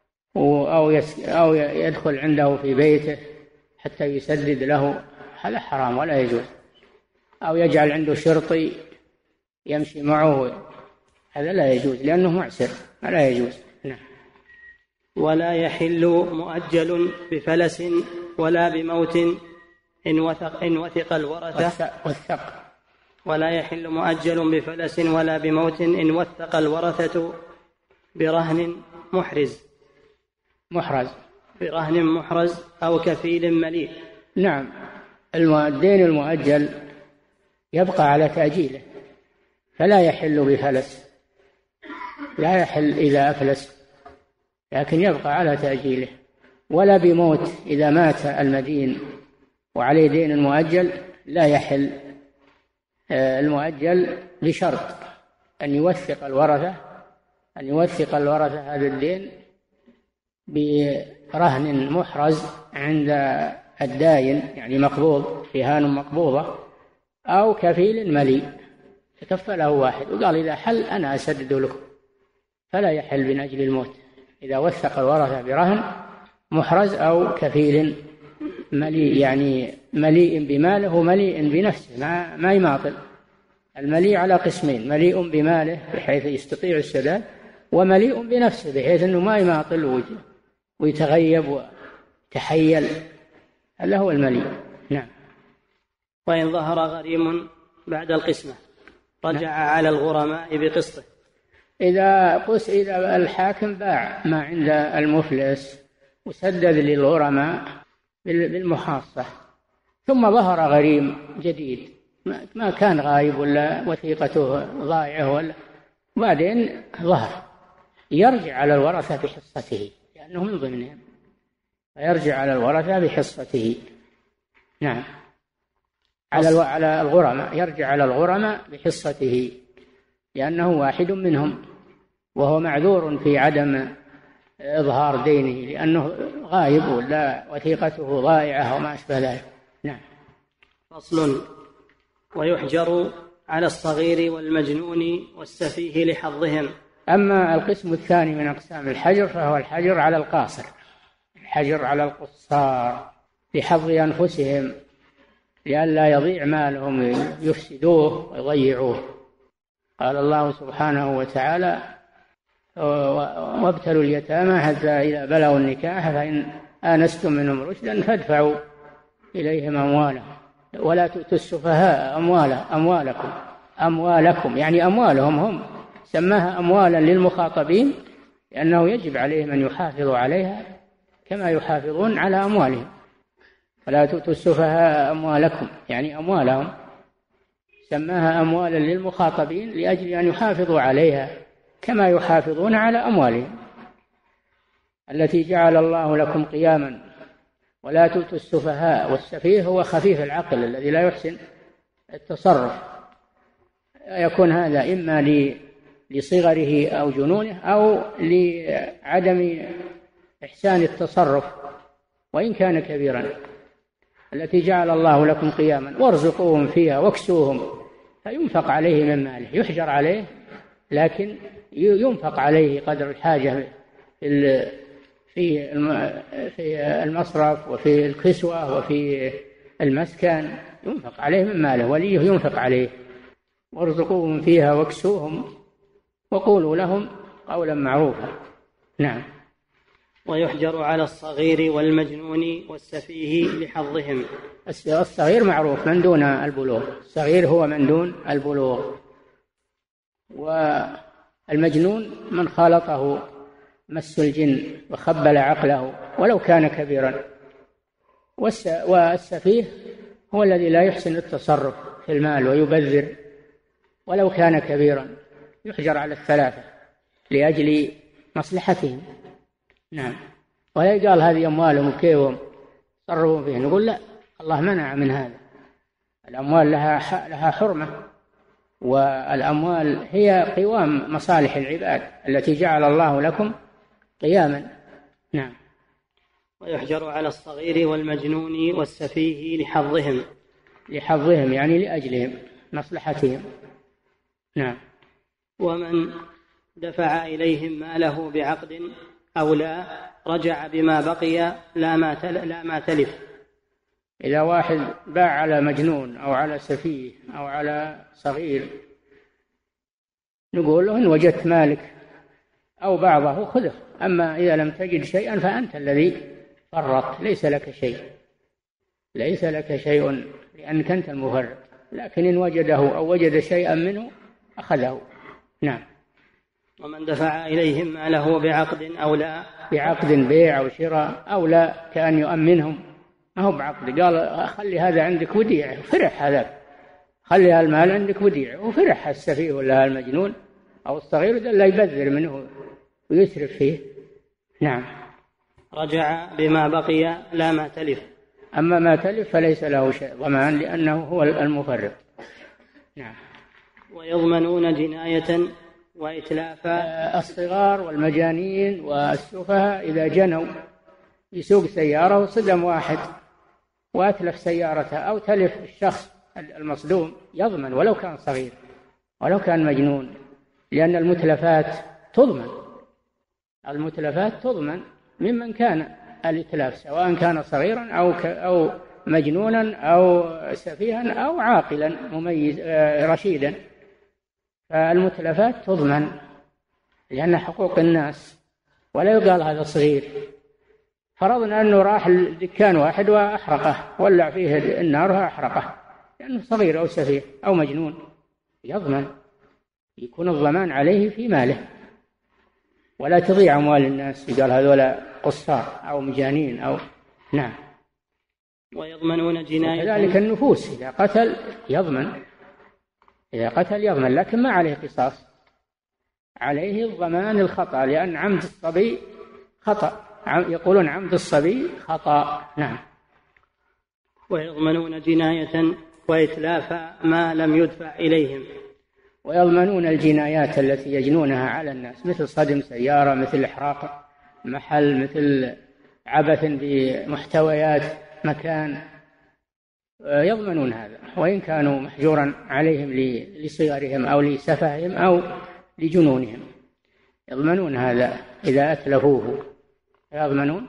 أو يدخل عنده في بيته حتى يسدد له، هذا حرام ولا يجوز. أو يجعل عنده شرطي يمشي معه، هذا لا يجوز لأنه معسر، لا يجوز. نعم. ولا يحل مؤجل بفلس ولا بموت إن وثق, إن وثق الورثة. والثق. ولا يحل مؤجل بفلس ولا بموت إن وثق الورثة برهن محرز. محرز. برهن محرز أو كفيل مليء. نعم. الدين المؤجل يبقى على تأجيله فلا يحل بفلس، لا يحل إذا أفلس، لكن يبقى على تأجيله. ولا بموت، إذا مات المدين وعليه دين مؤجل لا يحل المؤجل بشرط أن يوثق الورثة أن يوثق الورثة هذا الدين برهن محرز عند الداين، يعني مقبوض، رهان مقبوضة، أو كفيل مليء تكفله واحد وقال إذا حل أنا أسدد لكم، فلا يحل من أجل الموت إذا وثق الورثة برهن محرز أو كفيل مليء، يعني مليء بماله مليء بنفسه، ما, ما يماطل. المليء على قسمين: مليء بماله بحيث يستطيع السداد، ومليء بنفسه بحيث أنه ما يماطل ويتغيب ويتحيل، هذا هو المليء. نعم. وإن ظهر غريم بعد القسمة رجع نعم. على الغرماء بقسطه. إذا قس إذا الحاكم باع ما عند المفلس وسدد للغرماء بالمحاصة، ثم ظهر غريم جديد ما كان غايب ولا وثيقته ضائعة ولا، وبعدين ظهر، يرجع على الورثة بحصته لأنه من ضمنهم، فيرجع على الورثة بحصته. نعم. على على الغرماء، يرجع على الغرماء بحصته لأنه واحد منهم، وهو معذور في عدم إظهار دينه لأنه غايب ولا وثيقته ضائعة وما أشبه ذلك. نعم. فصل. ويحجر على الصغير والمجنون والسفيه لحظهم. أما القسم الثاني من أقسام الحجر فهو الحجر على القاصر، الحجر على القصار لحظ أنفسهم لئلا يضيع مالهم يفسدوه ويضيعوه. قال الله سبحانه وتعالى: وابتلوا اليتامى حتى إذا بلغوا النكاح فإن آنستم منهم رشدا فادفعوا إليهم أموالهم ولا تؤتوا السفهاء أموالكم أموالكم يعني أموالهم هم، سماها أموالا للمخاطبين لأنه يجب عليهم أن يحافظوا عليها كما يحافظون على أموالهم. ولا تؤتوا السفهاء أموالكم يعني أموالهم، سماها أموالا للمخاطبين لأجل أن يحافظوا عليها كما يحافظون على أموالهم التي جعل الله لكم قياما ولا تؤتوا السفهاء. والسفيه هو خفيف العقل الذي لا يحسن التصرف، يكون هذا إما لصغره أو جنونه أو لعدم إحسان التصرف وإن كان كبيرا. التي جعل الله لكم قياما وارزقوهم فيها واكسوهم، فينفق عليه من ماله، يحجر عليه لكن ينفق عليه قدر الحاجة في في المصرف وفي الكسوة وفي المسكن، ينفق عليه من ماله، وليه ينفق عليه. وارزقوهم فيها واكسوهم وقولوا لهم قولا معروفا. نعم. ويحجر على الصغير والمجنون والسفيه لحظهم. الصغير معروف من دون البلوغ، الصغير هو من دون البلوغ. والمجنون من خالطه مس الجن وخبل عقله ولو كان كبيرا. والسفيه هو الذي لا يحسن التصرف في المال ويبذر ولو كان كبيرا، يحجر على الثلاثة لأجل مصلحتهم. نعم. ولا يقال هذه أموالهم وكيفهم تصرفوا فيه، نقول لا، الله منع من هذا. الأموال لها لها حرمة، والأموال هي قوام مصالح العباد التي جعل الله لكم قياما. نعم. ويحجر على الصغير والمجنون والسفيه لحظهم. لحظهم يعني لأجلهم مصلحتهم. نعم. ومن دفع إليهم ماله بعقد أو لا رجع بما بقي لا ما لا ما تلف. إذا واحد باع على مجنون أو على سفيه أو على صغير، نقول له إن وجدت مالك أو بعضه خذه، أما إذا لم تجد شيئا فأنت الذي فرط، ليس لك شيء، ليس لك شيء لأنك أنت المفرط. لكن إن وجده أو وجد شيئا منه أخذه. نعم. ومن دفع إليهم ماله بعقد أو لا، بعقد بيع أو شراء أو لا، كأن يؤمنهم، ما هو بعقد، قال خلي هذا عندك وديعة، فرح هذا، خلي المال عندك وديعة، وفرح السفيه ولا المجنون أو الصغير لا يبذر منه ويسرف فيه. نعم. رجع بما بقي لا ما تلف. أما ما تلف فليس له شيء ضمان لأنه هو المفرط. نعم. ويضمنون جناية وإتلافا. الصغار والمجانين والسفهاء إذا جنوا يسوق سيارة وصدم واحد وأتلف سيارته أو تلف الشخص المصدوم، يضمن ولو كان صغير ولو كان مجنون، لأن المتلفات تضمن، المتلفات تضمن ممن كان الإتلاف، سواء كان صغيرا أو أو مجنونا أو سفيها أو عاقلا مميز رشيدا، فالمتلفات تضمن لأن حقوق الناس. ولا يقال هذا صغير، فرضنا أنه راح دكان واحد وأحرقه، ولع فيه النار وأحرقه لأنه صغير أو سفيه أو مجنون، يضمن، يكون الضمان عليه في ماله، ولا تضيع أموال الناس يقال هذولا قصار أو مجانين أو. نعم. ويضمنون جناية. كذلك النفوس إذا قتل يضمن، إذا قتل يضمن، لكن ما عليه قصاص، عليه الضمان الخطأ، لأن عمد الصبي خطأ، يقولون عمد الصبي خطأ. نعم. ويضمنون جناية وإتلاف ما لم يدفع إليهم. ويضمنون الجنايات التي يجنونها على الناس، مثل صدم سيارة، مثل إحراق محل، مثل عبث بمحتويات مكان، يضمنون هذا وإن كانوا محجورا عليهم لصغرهم أو لسفههم أو لجنونهم، يضمنون هذا إذا أتلفوه، يضمنون.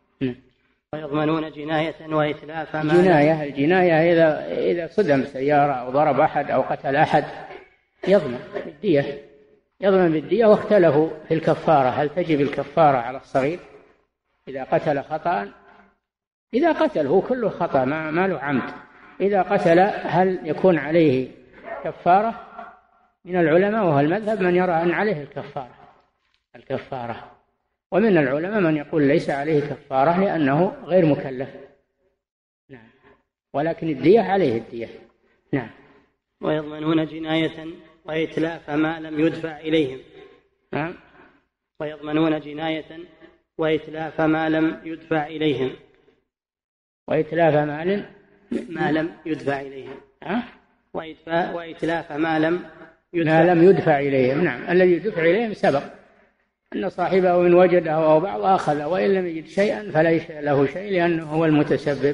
ويضمنون جناية وإتلاف ما. جناية، الجناية إذا إذا صدم سيارة أو ضرب أحد أو قتل أحد يضمن بالدية، يضمن بالدية. واختلفوا في الكفارة، هل تجب الكفارة على الصغير إذا قتل خطأ؟ إذا قتل هو كله خطأ ما, ما له عمد، إذا قتل هل يكون عليه كفارة؟ من العلماء وهو المذهب من يرى أن عليه الكفارة الكفارة ومن العلماء من يقول ليس عليه كفارة لأنه غير مكلف. نعم. ولكن الدية عليه الدية. نعم. ويضمنون جناية وإتلاف ما لم يدفع إليهم. نعم. ويضمنون جناية وإتلاف ما لم يدفع إليهم. وإتلاف مال ما لم يدفع إليهم. أه؟ وإتلاف ما لم يدفع, ما لم يدفع إليهم. نعم، الذي يدفع إليهم سبق أن صاحبه إن وجده أو بعض أخذ، وإن لم يجد شيئا فليس له شيء لأنه هو المتسبب.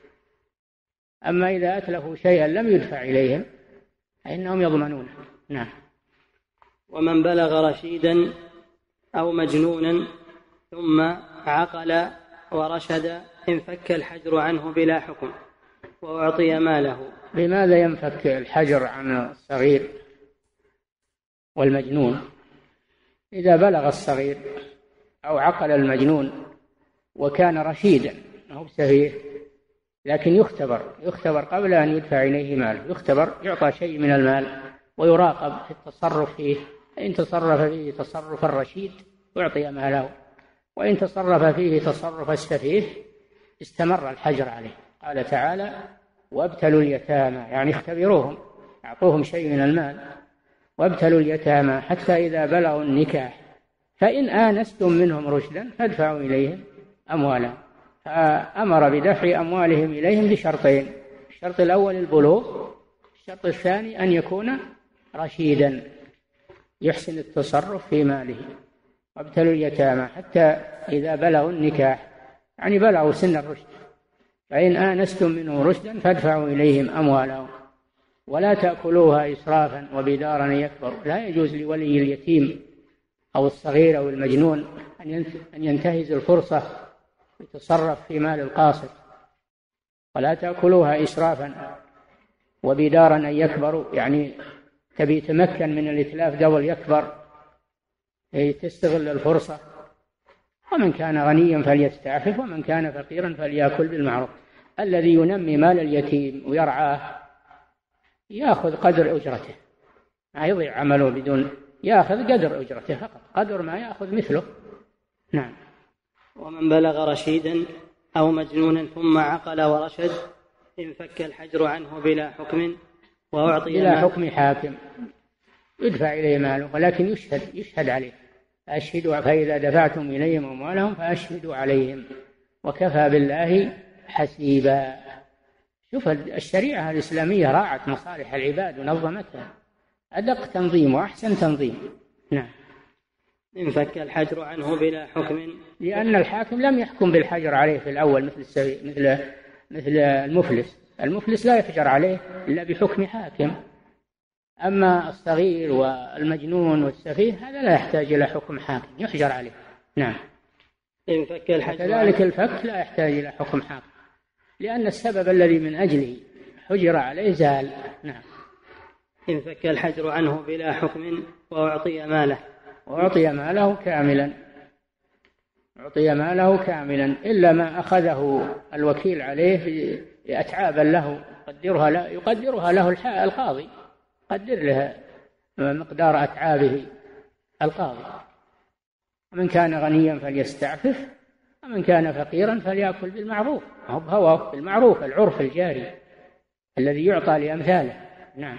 أما إذا أتلفوا شيئا لم يدفع إليهم فإنهم يضمنون. نعم. ومن بلغ رشيدا أو مجنونا ثم عقل ورشد انفك الحجر عنه بلا حكم وأعطي ماله. بماذا ينفك الحجر عن الصغير والمجنون؟ إذا بلغ الصغير أو عقل المجنون وكان رشيدا أو سفيه، لكن يختبر يختبر قبل أن يدفع إليه ماله، يختبر يعطى شيء من المال ويراقب في التصرف فيه، إن تصرف فيه تصرف الرشيد يعطي ماله، وإن تصرف فيه تصرف السفيه استمر الحجر عليه. قال تعالى: وابتلوا اليتامى، يعني اختبروهم، أعطوهم شيء من المال. وابتلوا اليتامى حتى إذا بلغوا النكاح فإن آنستم منهم رشدا فادفعوا إليهم أموالهم. فأمر بدفع أموالهم إليهم بشرطين: الشرط الأول البلوغ، الشرط الثاني أن يكون رشيدا يحسن التصرف في ماله. وابتلوا اليتامى حتى إذا بلغوا النكاح، يعني بلغوا سن الرشد، فإن آنستم منهم رشدا فادفعوا إليهم أموالهم ولا تأكلوها إسرافا وبدارا يكبر. لا يجوز لولي اليتيم أو الصغير أو المجنون أن ينتهز الفرصة يتصرف في مال القاصر. ولا تأكلوها إسرافا وبدارا أن يكبروا، يعني تبي تمكن من الإتلاف قبل يكبر، تستغل الفرصة. ومن كان غنيا فليستعفف ومن كان فقيرا فليأكل بالمعروف. الذي ينمي مال اليتيم ويرعاه يأخذ قدر أجرته، ما يضيع عمله بدون، يأخذ قدر أجرته فقط، قدر ما يأخذ مثله. نعم. ومن بلغ رشيدا أو مجنونا ثم عقل ورشد انفك الحجر عنه بلا حكم وأعطي بلا حكم حاكم، يدفع إليه ماله ولكن يشهد يشهد عليه. أشهدوا، فإذا دفعتم إليهم أموالهم فأشهدوا عليهم وكفى بالله حسيبا. شوف الشريعة الإسلامية راعت مصالح العباد ونظمتها أدق تنظيم وأحسن تنظيم. نعم. انفك الحجر عنه بلا حكم، لأن الحاكم لم يحكم بالحجر عليه في الأول مثل السوي مثل مثل المفلس. المفلس لا يحجر عليه إلا بحكم حاكم. أما الصغير والمجنون والسفيه هذا لا يحتاج إلى حكم حاكم، يحجر عليه. نعم. انفك الحجر كذلك الفك لا يحتاج إلى حكم حاكم، لأن السبب الذي من أجله حجر عليه زال. نعم. انفك الحجر عنه بلا حكم وأعطي ماله. وأعطي ماله كاملا، أعطي ماله كاملا إلا ما أخذه الوكيل عليه أتعابا له يقدرها له, يقدرها له القاضي، قدر لها مقدار أتعابه القاضي. ومن كان غنيا فليستعفف ومن كان فقيرا فليأكل بالمعروف، هو بهوى بالمعروف، العرف الجاري الذي يعطى لأمثاله. نعم.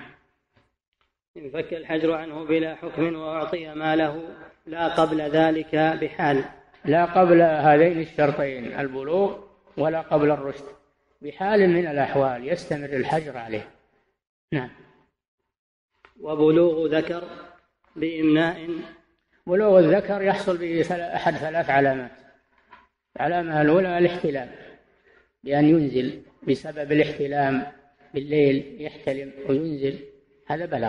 انفك الحجر عنه بلا حكم وأعطي ماله لا قبل ذلك بحال، لا قبل هذين الشرطين البلوغ ولا قبل الرشد، بحال من الأحوال يستمر الحجر عليه. نعم. وبلوغ ذكر بإمناء، بلوغ الذكر يحصل بأحد ثلاث علامات. العلامة الأولى الاحتلام، بأن ينزل بسبب الاحتلام بالليل يحتلم وينزل، هذا بلغ.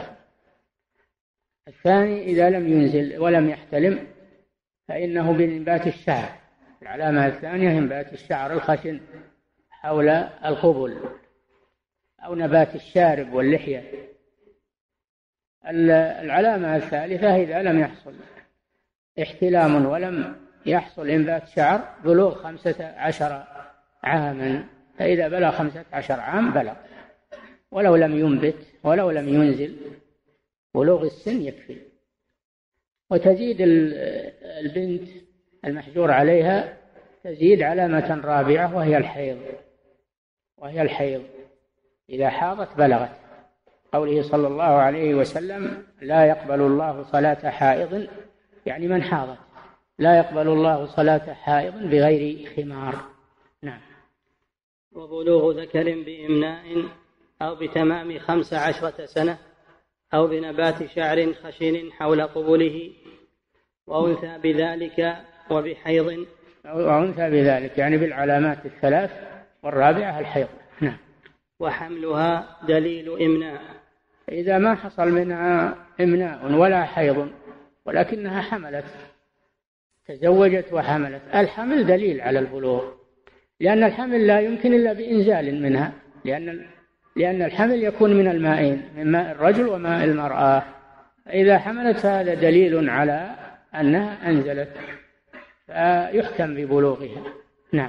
الثاني إذا لم ينزل ولم يحتلم فإنه بإنبات الشعر. العلامة الثانية إنبات الشعر الخشن حول القبل أو نبات الشارب واللحية. العلامة الثالثة إذا لم يحصل احتلام ولم يحصل إنبات شعر بلوغ خمسة عشر عاما، فإذا بلغ خمسة عشر عام بلغ، ولو لم ينبت ولو لم ينزل بلوغ السن يكفي. وتزيد البنت المحجور عليها تزيد علامة رابعة وهي الحيض، وهي الحيض إذا حاضت بلغت، قوله صلى الله عليه وسلم: لا يقبل الله صلاة حائض، يعني من حاضت، لا يقبل الله صلاة حائض بغير خمار. نعم. وبلوغ ذكر بإمناء أو بتمام خمس عشرة سنة أو بنبات شعر خشن حول قبله، وأنثى بذلك وبحيض. وأنثى بذلك يعني بالعلامات الثلاث، والرابعة الحيض. نعم. وحملها دليل إمناء. إذا ما حصل منها إمناء ولا حيض ولكنها حملت، تزوجت وحملت، الحمل دليل على البلوغ، لأن الحمل لا يمكن إلا بإنزال منها، لأن لأن الحمل يكون من المائين، من ماء الرجل وماء المرأة. إذا حملت فهذا دليل على أنها أنزلت، فيحكم ببلوغها. نعم.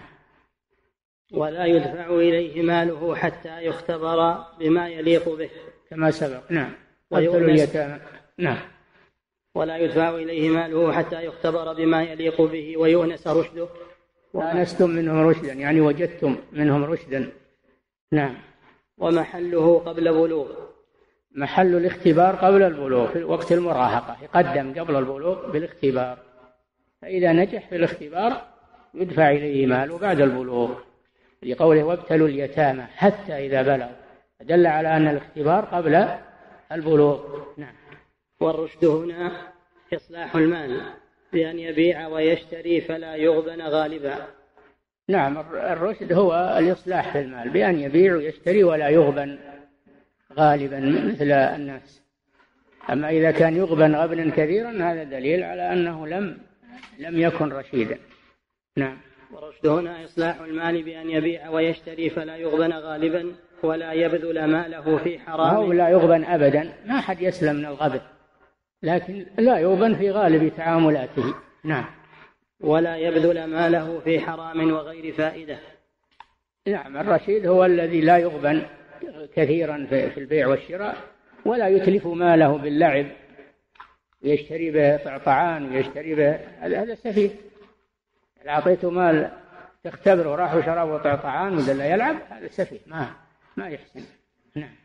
ولا يدفع إليه ماله حتى يختبر بما يليق به كما سبق. نعم. اليتامى. نعم. ولا يدفع إليه ماله حتى يختبر بما يليق به ويؤنس رشده. وأنستم منهم رشدا يعني وجدتم منهم رشدا. نعم. ومحله قبل بلوغ. محل الاختبار قبل البلوغ في وقت المراهقة، يقدم قبل البلوغ بالاختبار، فإذا نجح في الاختبار يدفع إليه ماله بعد البلوغ، لقوله وابتلوا اليتامى حتى إذا بلغوا، دل على أن الاختبار قبل البلوغ. نعم. والرشد هنا إصلاح المال بأن يبيع ويشتري فلا يغبن غالبا. نعم. الرشد هو الإصلاح في المال بأن يبيع ويشتري ولا يغبن غالبا مثل الناس. أما إذا كان يغبن غبنا كثيرا هذا دليل على أنه لم لم يكن رشيدا. نعم. ورشد هنا إصلاح المال بأن يبيع ويشتري فلا يغبن غالبا ولا يبذل ماله في حرام. أو لا يغبن أبدا، ما حد يسلم من الغبن، لكن لا يغبن في غالب تعاملاته. نعم. ولا يبذل ماله في حرام وغير فائدة. نعم. الرشيد هو الذي لا يغبن كثيرا في البيع والشراء، ولا يتلف ماله باللعب، يشتري به طعطعان ويشتري به، هذا سفيه. أعطيته مال تختبره راح وشرب وطعطعان ودل يلعب، هذا سفيه، ما ما يحسن. نعم.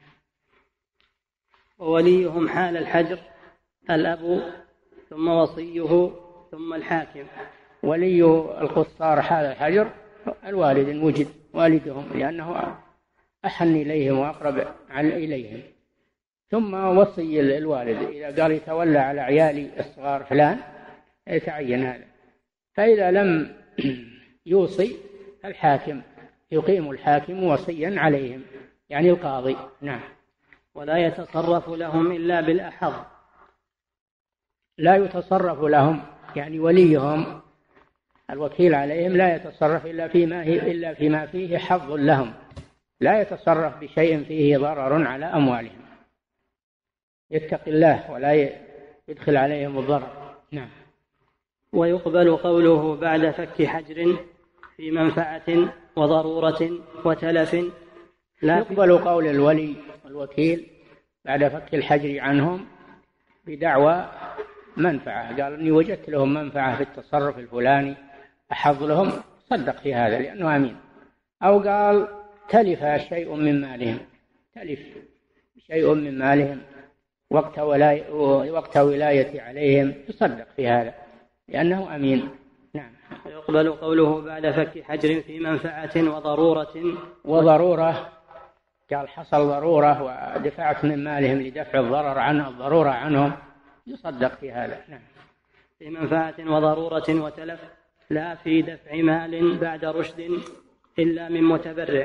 ووليهم حال الحجر الأب ثم وصيه ثم الحاكم. ولي القصار حال الحجر الوالد إن وجد والدهم، لأنه أحن إليهم وأقرب إليهم، ثم وصي الوالد إذا قال يتولى على عيالي الصغار فلان يتعين هذا. فإذا لم يوصي الحاكم يقيم الحاكم وصيا عليهم يعني القاضي. نعم. ولا يتصرف لهم إلا بالأحظ. لا يتصرف لهم يعني وليهم الوكيل عليهم لا يتصرف إلا فيما إلا فيما فيه حظ لهم، لا يتصرف بشيء فيه ضرر على أموالهم، يتقي الله ولا يدخل عليهم الضرر. نعم. ويقبل قوله بعد فك حجر في منفعة وضرورة وتلف. لا يقبل قول الولي الوكيل بعد فك الحجر عنهم بدعوى منفعة، قال إني وجدت لهم منفعة في التصرف الفلاني أحظ لهم، صدق في هذا لأنه أمين. أو قال تلف شيء من مالهم، تلف شيء من مالهم وقت ولاية وقت ولاية عليهم، يصدق في هذا لأنه أمين. نعم. ويقبل قوله بعد فك حجر في منفعة وضرورة. وضرورة قال حصل ضرورة ودفعت من مالهم لدفع الضرر عنه الضرورة عنهم، يصدق في هذا. نعم. في منفعة وضرورة وتلف، لا في دفع مال بعد رشد إلا من متبرع.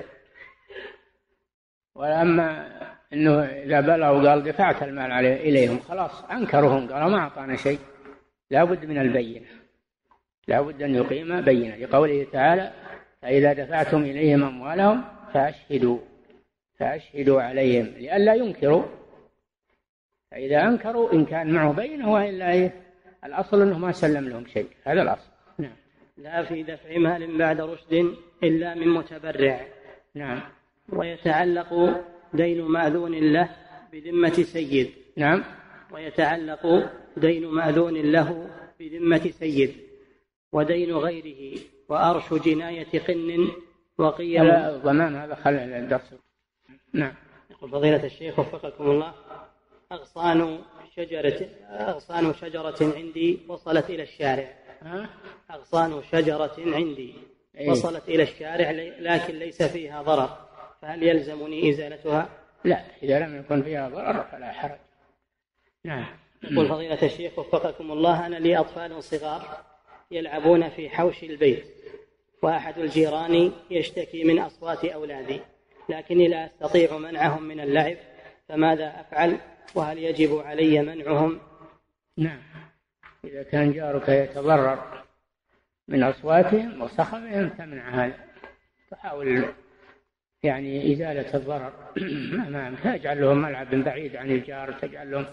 وأما إنه إذا بلغوا قال دفعت المال عليه إليهم خلاص أنكرهم، قالوا ما أعطانا شيء، لا بد من البينة، لا بد أن يقيم بينة، لقوله تعالى فإذا دفعتم إليهم أموالهم فأشهدوا فأشهدوا عليهم لئلا ينكروا، فإذا أنكروا إن كان معه بينة وإلا إيه الأصل أنه ما سلم لهم شيء، هذا الأصل. نعم. لا في دفع مال بعد رشد إلا من متبرع. نعم. ويتعلق دين مأذون له بذمة سيد. نعم. ويتعلق دين مأذون له بذمة سيد ودين غيره وأرش جناية قن وقيم. لا الضمان هذا خلل الدرس. نعم. يقول فضيلة الشيخ وفقكم الله، أغصان شجرة أغصان شجرة عندي وصلت إلى الشارع. أغصان شجرة عندي وصلت إلى الشارع لكن ليس فيها ضرر، فهل يلزمني إزالتها؟ لا، إذا لم يكن فيها ضرر فلا حرج. نعم. يقول فضيلة الشيخ وفقكم الله، أنا لي أطفال صغار يلعبون في حوش البيت، وأحد الجيران يشتكي من أصوات أولادي، لكني لا أستطيع منعهم من اللعب، فماذا أفعل؟ وهل يجب علي منعهم؟ نعم، إذا كان جارك يتضرر من أصواتهم وصخبهم تمنع هذا، تحاول يعني إزالة الضرر أمامك، تجعل لهم ملعب بعيد عن الجار، تجعل لهم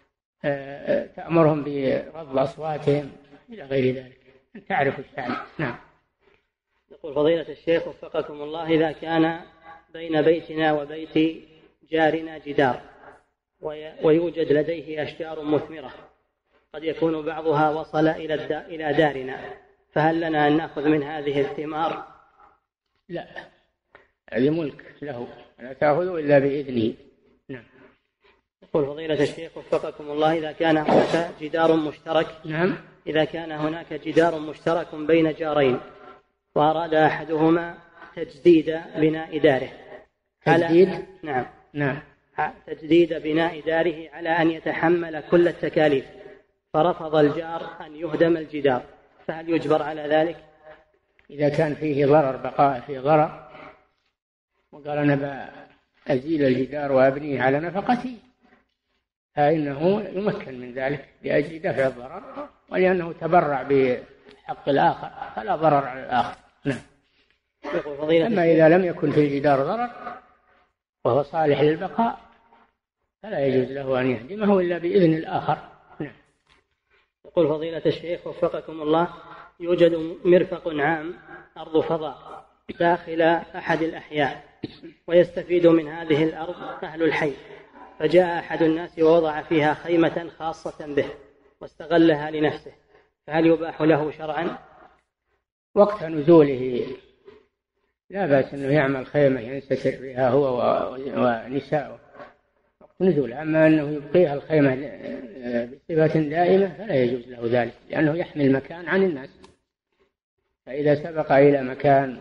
تأمرهم برفض أصواتهم إلى غير ذلك، أن تعرف الشأن. نعم. يقول فضيلة الشيخ وفقكم الله، إذا كان بين بيتنا وبيت جارنا جدار ويوجد لديه أشجار مثمرة قد يكون بعضها وصل إلى دارنا، فهل لنا أن نأخذ من هذه الثمار؟ لا، هذه ملك له، لا تأخذه إلا بإذنه. نعم. يقول فضيلة الشيخ وفقكم الله، إذا كان هناك جدار مشترك نعم إذا كان هناك جدار مشترك بين جارين وأراد أحدهما تجديد بناء داره، تجديد نعم نعم تجديد بناء داره على أن يتحمل كل التكاليف، فرفض الجار أن يهدم الجدار، فهل يجبر على ذلك؟ إذا كان فيه ضرر، بقاء فيه ضرر، وقال أنا بأزيل الجدار وأبنيه على نفقتي، فإنه يمكن من ذلك لأجل دفع الضرر، ولأنه تبرع بحق الآخر فلا ضرر على الآخر. نعم. أما إذا لم يكن في الجدار ضرر وهو صالح للبقاء فلا يجوز له أن يهدمه إلا بإذن الآخر. نعم. يقول فضيلة الشيخ وفقكم الله، يوجد مرفق عام أرض فضاء داخل أحد الأحياء، ويستفيد من هذه الأرض أهل الحي، فجاء أحد الناس ووضع فيها خيمة خاصة به واستغلها لنفسه، فهل يباح له شرعا؟ وقت نزوله لا بأس أنه يعمل خيمة ينستر بها هو ونساؤه وقت نزول، أما أنه يبقيها الخيمة بصفة دائمة فلا يجوز له ذلك، لأنه يحمي المكان عن الناس، فإذا سبق إلى مكان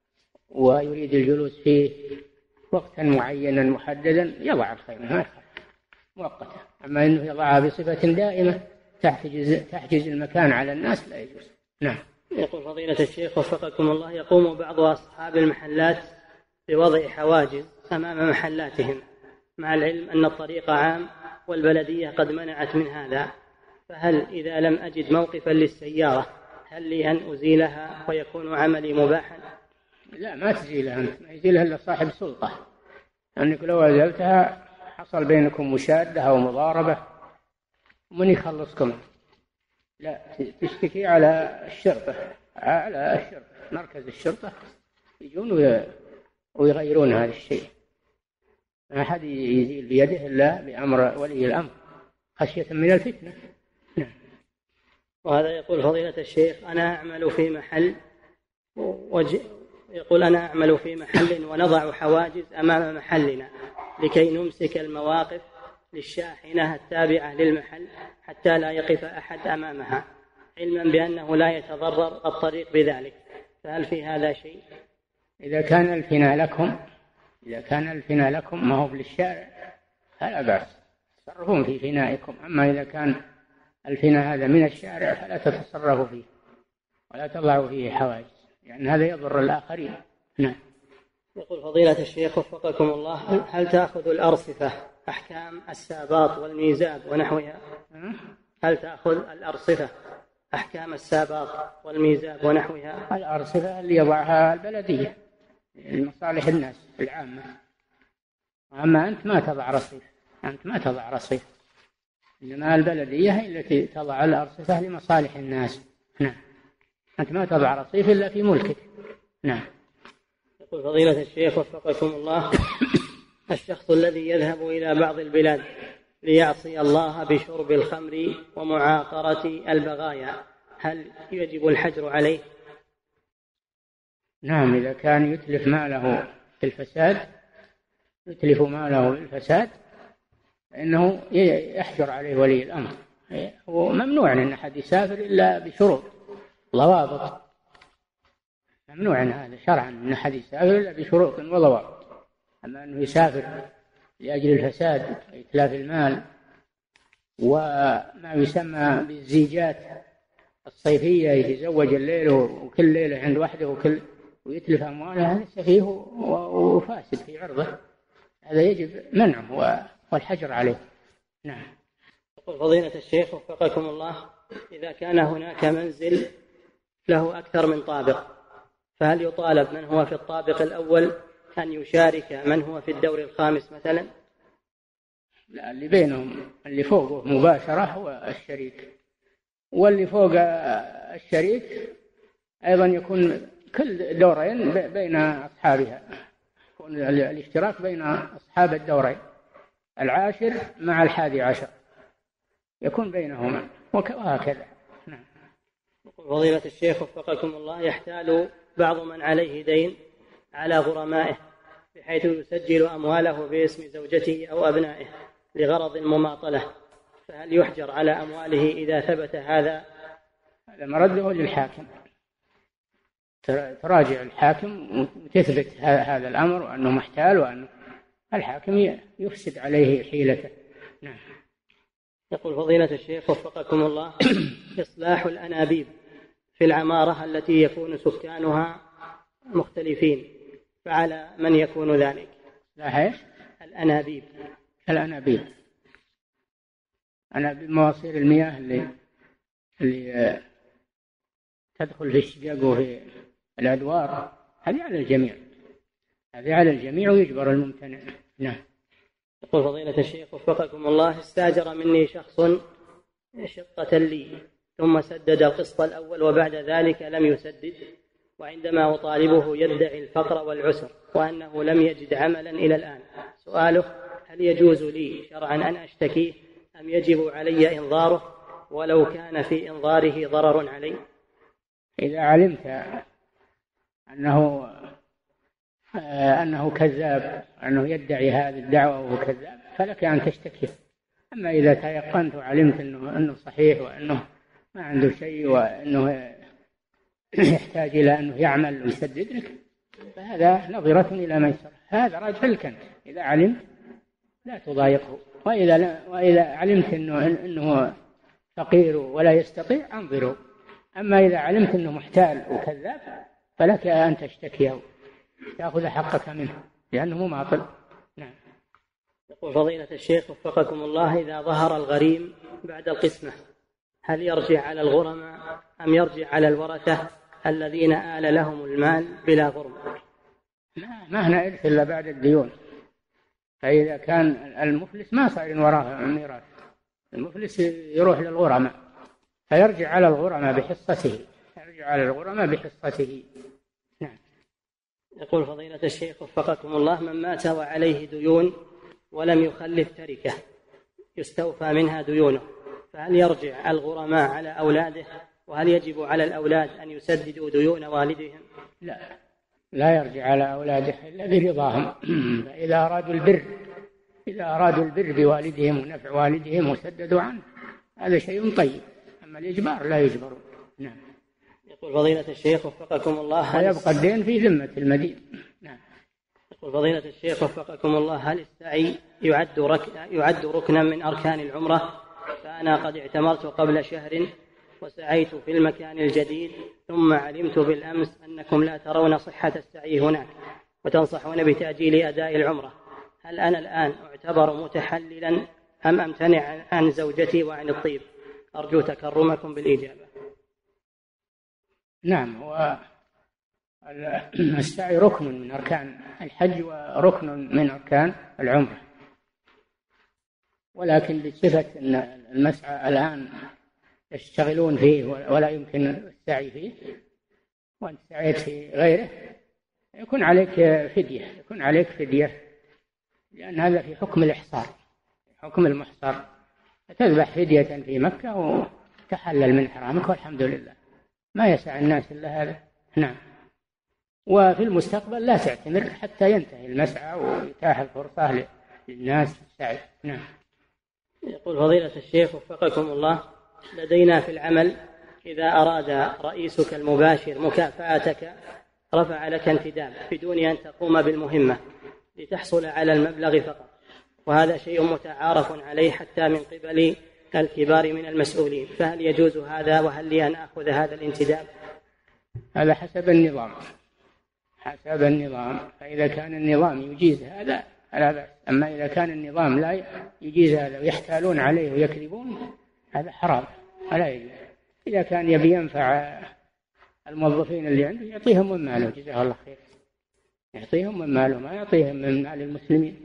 ويريد الجلوس فيه وقتا معينا محددا يضع الخيمة مؤقتة، أما أنه يضعها بصفة دائمة تحجز, تحجز المكان على الناس لا يجوز. نعم. يقول فضيلة الشيخ وفقكم الله، يقوم بعض أصحاب المحلات بوضع حواجز أمام محلاتهم مع العلم أن الطريق عام والبلدية قد منعت من هذا، فهل إذا لم أجد موقفا للسيارة هل لي أن أزيلها ويكون عملي مباحا؟ لا، ما تزيلها أنت، ما يزيلها إلا صاحب سلطة، لأنك لو أزلتها حصل بينكم مشادة أو مضاربة ومن يخلصكم. لا، تشتكي على الشرطة، على الشرطة مركز الشرطة يجون ويغيرون هذا الشيء، ما أحد يزيل بيده إلا بأمر ولي الأمر خشية من الفتنة. نعم. وهذا يقول فضيلة الشيخ، أنا أعمل في محل وج... يقول أنا أعمل في محل ونضع حواجز أمام محلنا لكي نمسك المواقف للشاحنة التابعة للمحل حتى لا يقف أحد أمامها، علما بأنه لا يتضرر الطريق بذلك، فهل في هذا شيء؟ إذا كان الفناء لكم إذا كان الفناء لكم ما هو للشارع فلا بأس، تصرفون في فنائكم، أما إذا كان الفناء هذا من الشارع فلا تتصرفوا فيه ولا تضعوا فيه حواجز، لأن يعني هذا يضر الآخرين. نعم. يقول فضيلة الشيخ وفقكم الله، هل تأخذ الأرصفة أحكام الساباط والميزاب ونحوها؟ هل تأخذ الأرصفة أحكام الساباط والميزاب ونحوها؟ الأرصفة اللي يضعها البلدية لمصالح الناس العامة، أما أنت ما تضع رصيف، أنت ما تضع رصيف، إنما البلدية هي التي تضع الأرصفة لمصالح الناس. نعم. أنت ما تضع رصيف إلا في ملكك. نعم. يقول فضيلة الشيخ وفقكم الله، الشخص الذي يذهب إلى بعض البلاد ليعصي الله بشرب الخمر ومعاقرة البغايا هل يجب الحجر عليه؟ نعم، إذا كان يتلف ماله في الفساد يتلف ماله بالفساد فإنه يحجر عليه ولي الأمر، وممنوع أن أحد يسافر إلا بشروط ضوابط، ممنوع هذا شرعا من حديث يسافر إلا بشروط وضوابط. أما أنه يسافر لأجل الفساد وإتلاف المال وما يسمى بالزيجات الصيفية، يتزوج الليل وكل ليلة عند وحده وكل ويتلف أمواله، هذا سفيه وفاسد في عرضه، هذا يجب منعه والحجر عليه. نعم. يقول فضيلة الشيخ وفقكم الله: إذا كان هناك منزل له أكثر من طابق، فهل يطالب من هو في الطابق الأول أن يشارك من هو في الدور الخامس مثلا؟ لا، اللي بينهم اللي فوقه مباشرة هو الشريك، واللي فوق الشريك أيضا يكون كل دورين بين أصحابها، يكون الاشتراك بين أصحاب الدورين، العاشر مع الحادي عشر يكون بينهما وهكذا. نعم. فضيلة الشيخ وفقكم الله: يحتال بعض من عليه دين على غرمائه بحيث يسجل أمواله باسم زوجته أو أبنائه لغرض المماطلة، فهل يحجر على أمواله إذا ثبت هذا؟ هذا مرده للحاكم، تراجع الحاكم وتثبت هذا الأمر وأنه محتال وأنه الحاكم يفسد عليه حيلته. نعم. يقول فضيلة الشيخ وفقكم الله: إصلاح الأنابيب في العمارة التي يكون سكانها مختلفين، فعلى من يكون ذلك؟ لا، الأنابيب الأنابيب أنابيب مواسير المياه اللي اللي تدخل في الشقق وفي الأدوار، هذه على الجميع، هذه على الجميع ويجبر الممتنع. نعم. يقول فضيلة الشيخ وفقكم الله: استاجر مني شخص شقة لي ثم سدد القسط الأول وبعد ذلك لم يسدد، وعندما أطالبه يدعي الفقر والعسر وأنه لم يجد عملا إلى الآن. سؤاله: هل يجوز لي شرعا أن أشتكيه أم يجب علي إنظاره ولو كان في إنظاره ضرر علي؟ إذا علمت أنه أنه كذاب، أنه يدعي هذه الدعوة وهو كذاب، فلك أن تشتكيه. أما إذا تيقنت وعلمت أنه أنه صحيح وأنه ما عنده شيء وأنه يحتاج إلى أنه يعمل ويسدد لك، فهذا نظرة إلى ميسرة، هذا راجع لك أنت. إذا علمت لا تضايقه، وإذا لا وإذا علمت أنه أنه فقير ولا يستطيع أنظره. أما إذا علمت أنه محتال وكذاب فلك أن تشتكيه تأخذ حقك منه لأنه مماطل. نعم. يقول فضيلة الشيخ وفقكم الله: إذا ظهر الغريم بعد القسمة، هل يرجع على الغرماء أم يرجع على الورثة الذين آل لهم المال بلا غرم؟ ما هنا إرث إلا بعد الديون، فإذا كان المفلس ما صار وراه ميراث، المفلس يروح للغرماء فيرجع على الغرماء بحصته، يرجع على الغرماء بحصته. نعم. يقول فضيلة الشيخ وفقكم الله: من مات وعليه ديون ولم يخلف تركة يستوفى منها ديونه، فهل يرجع الغرماء على أولاده؟ وهل يجب على الأولاد أن يسددوا ديون والدهم؟ لا، لا يرجع على أولاده إلا برضاهم. فإذا أرادوا البر إذا أرادوا البر بوالدهم ونفع والدهم وسددوا عنه، هذا شيء طيب. أما الإجبار لا يجبرون. نعم. يقول فضيلة الشيخ وفقكم الله: ويبقى الدين في ذمة المدين. نعم. يقول فضيلة الشيخ وفقكم الله: هل السعي يعد ركن يعد ركنا من أركان العمرة؟ فأنا قد اعتمرت قبل شهر وسعيت في المكان الجديد، ثم علمت بالأمس أنكم لا ترون صحة السعي هناك وتنصحون بتأجيل أداء العمرة، هل أنا الآن أعتبر متحللا أم أمتنع عن زوجتي وعن الطيب؟ أرجو تكرمكم بالإجابة. نعم، والسعي ركن من أركان الحج وركن من أركان العمرة، ولكن بصفة أن المسعى الآن يشتغلون فيه ولا يمكن السعي فيه وأنت سعيت في غيره، يكون عليك فدية يكون عليك فدية لأن هذا في حكم الإحصار، حكم المحصر، تذبح فدية في مكة وتحلل من حرامك والحمد لله، ما يسع الناس إلا هذا. نعم. وفي المستقبل لا تعتمر حتى ينتهي المسعى ويتاح الفرصة للناس في السعي. نعم. يقول فضيلة الشيخ وفقكم الله: لدينا في العمل إذا أراد رئيسك المباشر مكافأتك رفع لك انتداب بدون أن تقوم بالمهمة لتحصل على المبلغ فقط، وهذا شيء متعارف عليه حتى من قبل الكبار من المسؤولين، فهل يجوز هذا وهل لي أن أخذ هذا الانتداب؟ هذا حسب النظام، حسب النظام، فإذا كان النظام يجيز هذا فلا بأس، أما إذا كان النظام لا يجيز هذا ويحتالون عليه ويكذبون هذا حرام ولا يجوز. إذا كان يبي ينفع الموظفين اللي عنده يعطيهم من ماله، جزاه الله خير، يعطيهم من ماله ما يعطيهم من مال المسلمين.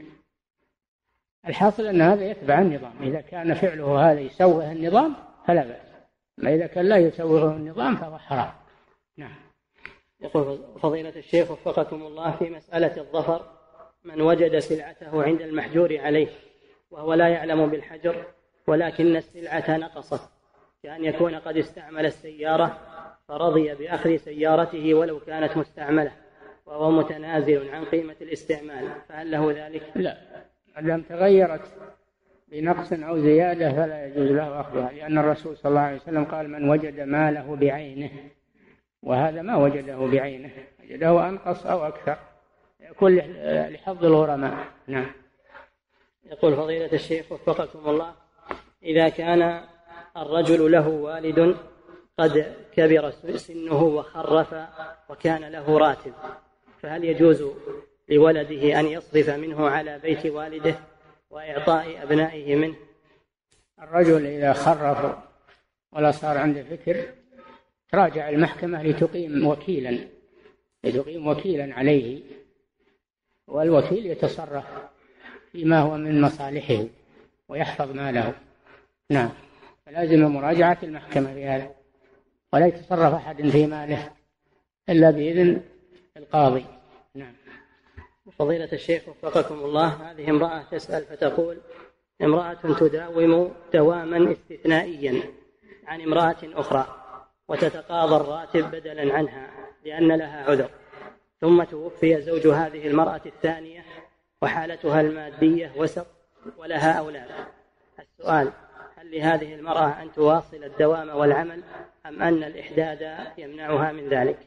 الحاصل أن هذا يتبع النظام، إذا كان فعله هذا يسوغ النظام فلا بأس، ما إذا كان لا يسوغه النظام فهو حرام. نعم. يقول فضيلة الشيخ وفقكم الله، في مسألة الظفر من وجد سلعته عند المحجور عليه وهو لا يعلم بالحجر ولكن السلعة نقصت، كأن يكون قد استعمل السيارة فرضي بأخذ سيارته ولو كانت مستعملة وهو متنازل عن قيمة الاستعمال، فهل له ذلك؟ لا، لم تغيرت بنقص أو زيادة فلا يجوز له أخذها، لأن الرسول صلى الله عليه وسلم قال من وجد ماله بعينه، وهذا ما وجده بعينه، وجده أنقص أو أكثر، يكون لحظ الغرماء. نعم. يقول فضيلة الشيخ وفقكم الله، إذا كان الرجل له والد قد كبر سنه وخرف وكان له راتب، فهل يجوز لولده أن يصرف منه على بيت والده وإعطاء أبنائه منه؟ الرجل إذا خرف ولا صار عنده فكر تراجع المحكمة لتقيم وكيلا لتقيم وكيلا عليه، والوكيل يتصرف فيما هو من مصالحه ويحفظ ماله. نعم. فلازم مراجعة المحكمة في هذا، ولا يتصرف أحد في ماله إلا بإذن القاضي. نعم. فضيلة الشيخ وفقكم الله، هذه امرأة تسأل فتقول: امرأة تداوم دواما استثنائيا عن امرأة أخرى وتتقاضى الراتب بدلا عنها لأن لها عذر، ثم توفي زوج هذه المرأة الثانية وحالتها المادية وسط ولها أولاد. السؤال: هل لهذه المرأة أن تواصل الدوام والعمل أم أن الإحداد يمنعها من ذلك؟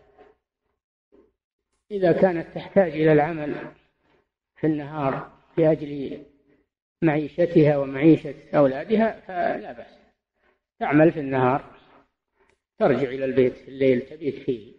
إذا كانت تحتاج إلى العمل في النهار في أجل معيشتها ومعيشة أولادها فلا بأس، تعمل في النهار ترجع إلى البيت في الليل تبيت فيه.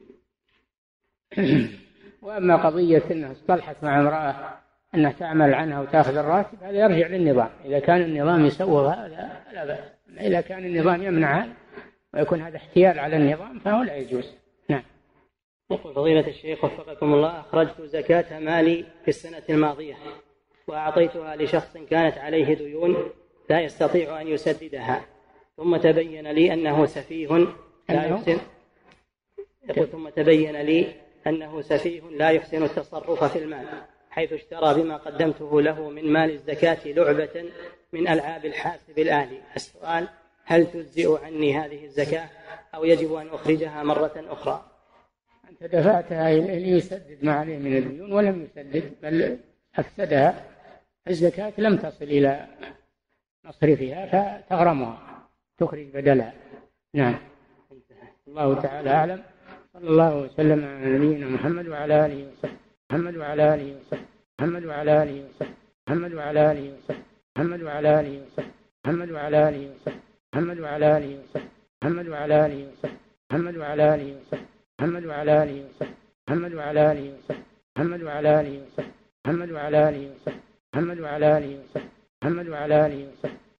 وأما قضية أنها اصطلحت مع امرأة أنها تعمل عنها وتأخذ الراتب هذا يرجع للنظام، إذا كان النظام يسوغ هذا لا بأس، إذا كان النظام يمنع ويكون هذا احتيال على النظام فهو لا يجوز. نعم. يقول فضيلة الشيخ وفقكم الله: أخرجت زكاة مالي في السنة الماضية وأعطيتها لشخص كانت عليه ديون لا يستطيع أن يسددها، ثم تبين لي أنه سفيه لا يحسن يقول ثم تبين لي أنه سفيه لا يحسن التصرف في المال، حيث اشترى بما قدمته له من مال الزكاة لعبة من ألعاب الحاسب الآلي. السؤال: هل تجزئ عني هذه الزكاة أو يجب أن أخرجها مرة أخرى؟ أنت دفعتها إليه ليسدد ما عليه من الديون ولم يسدد بل أفسدها، الزكاة لم تصل إلى مصرفها فتغرمها تخرج بدلها. نعم. الله تعالى أعلم. صلى الله وسلم على نبينا محمد وعلى آله وصحبه محمد وعلى آله وصحبه محمد وعلى آله وصحبه محمد وعلى آله وصحبه محمد وعلى آله وصحبه محمد وعلى آله وصحبه محمد وعلى آله وصحبه محمد وعلى آله وصحبه محمد وعلى آله وصحبه محمد وعلى آله وصحبه محمد وعلى آله وصحبه محمد وعلى آله وصحبه محمد وعلى آله وصحبه محمد وعلى آله وصحبه محمد وعلى آله وصحبه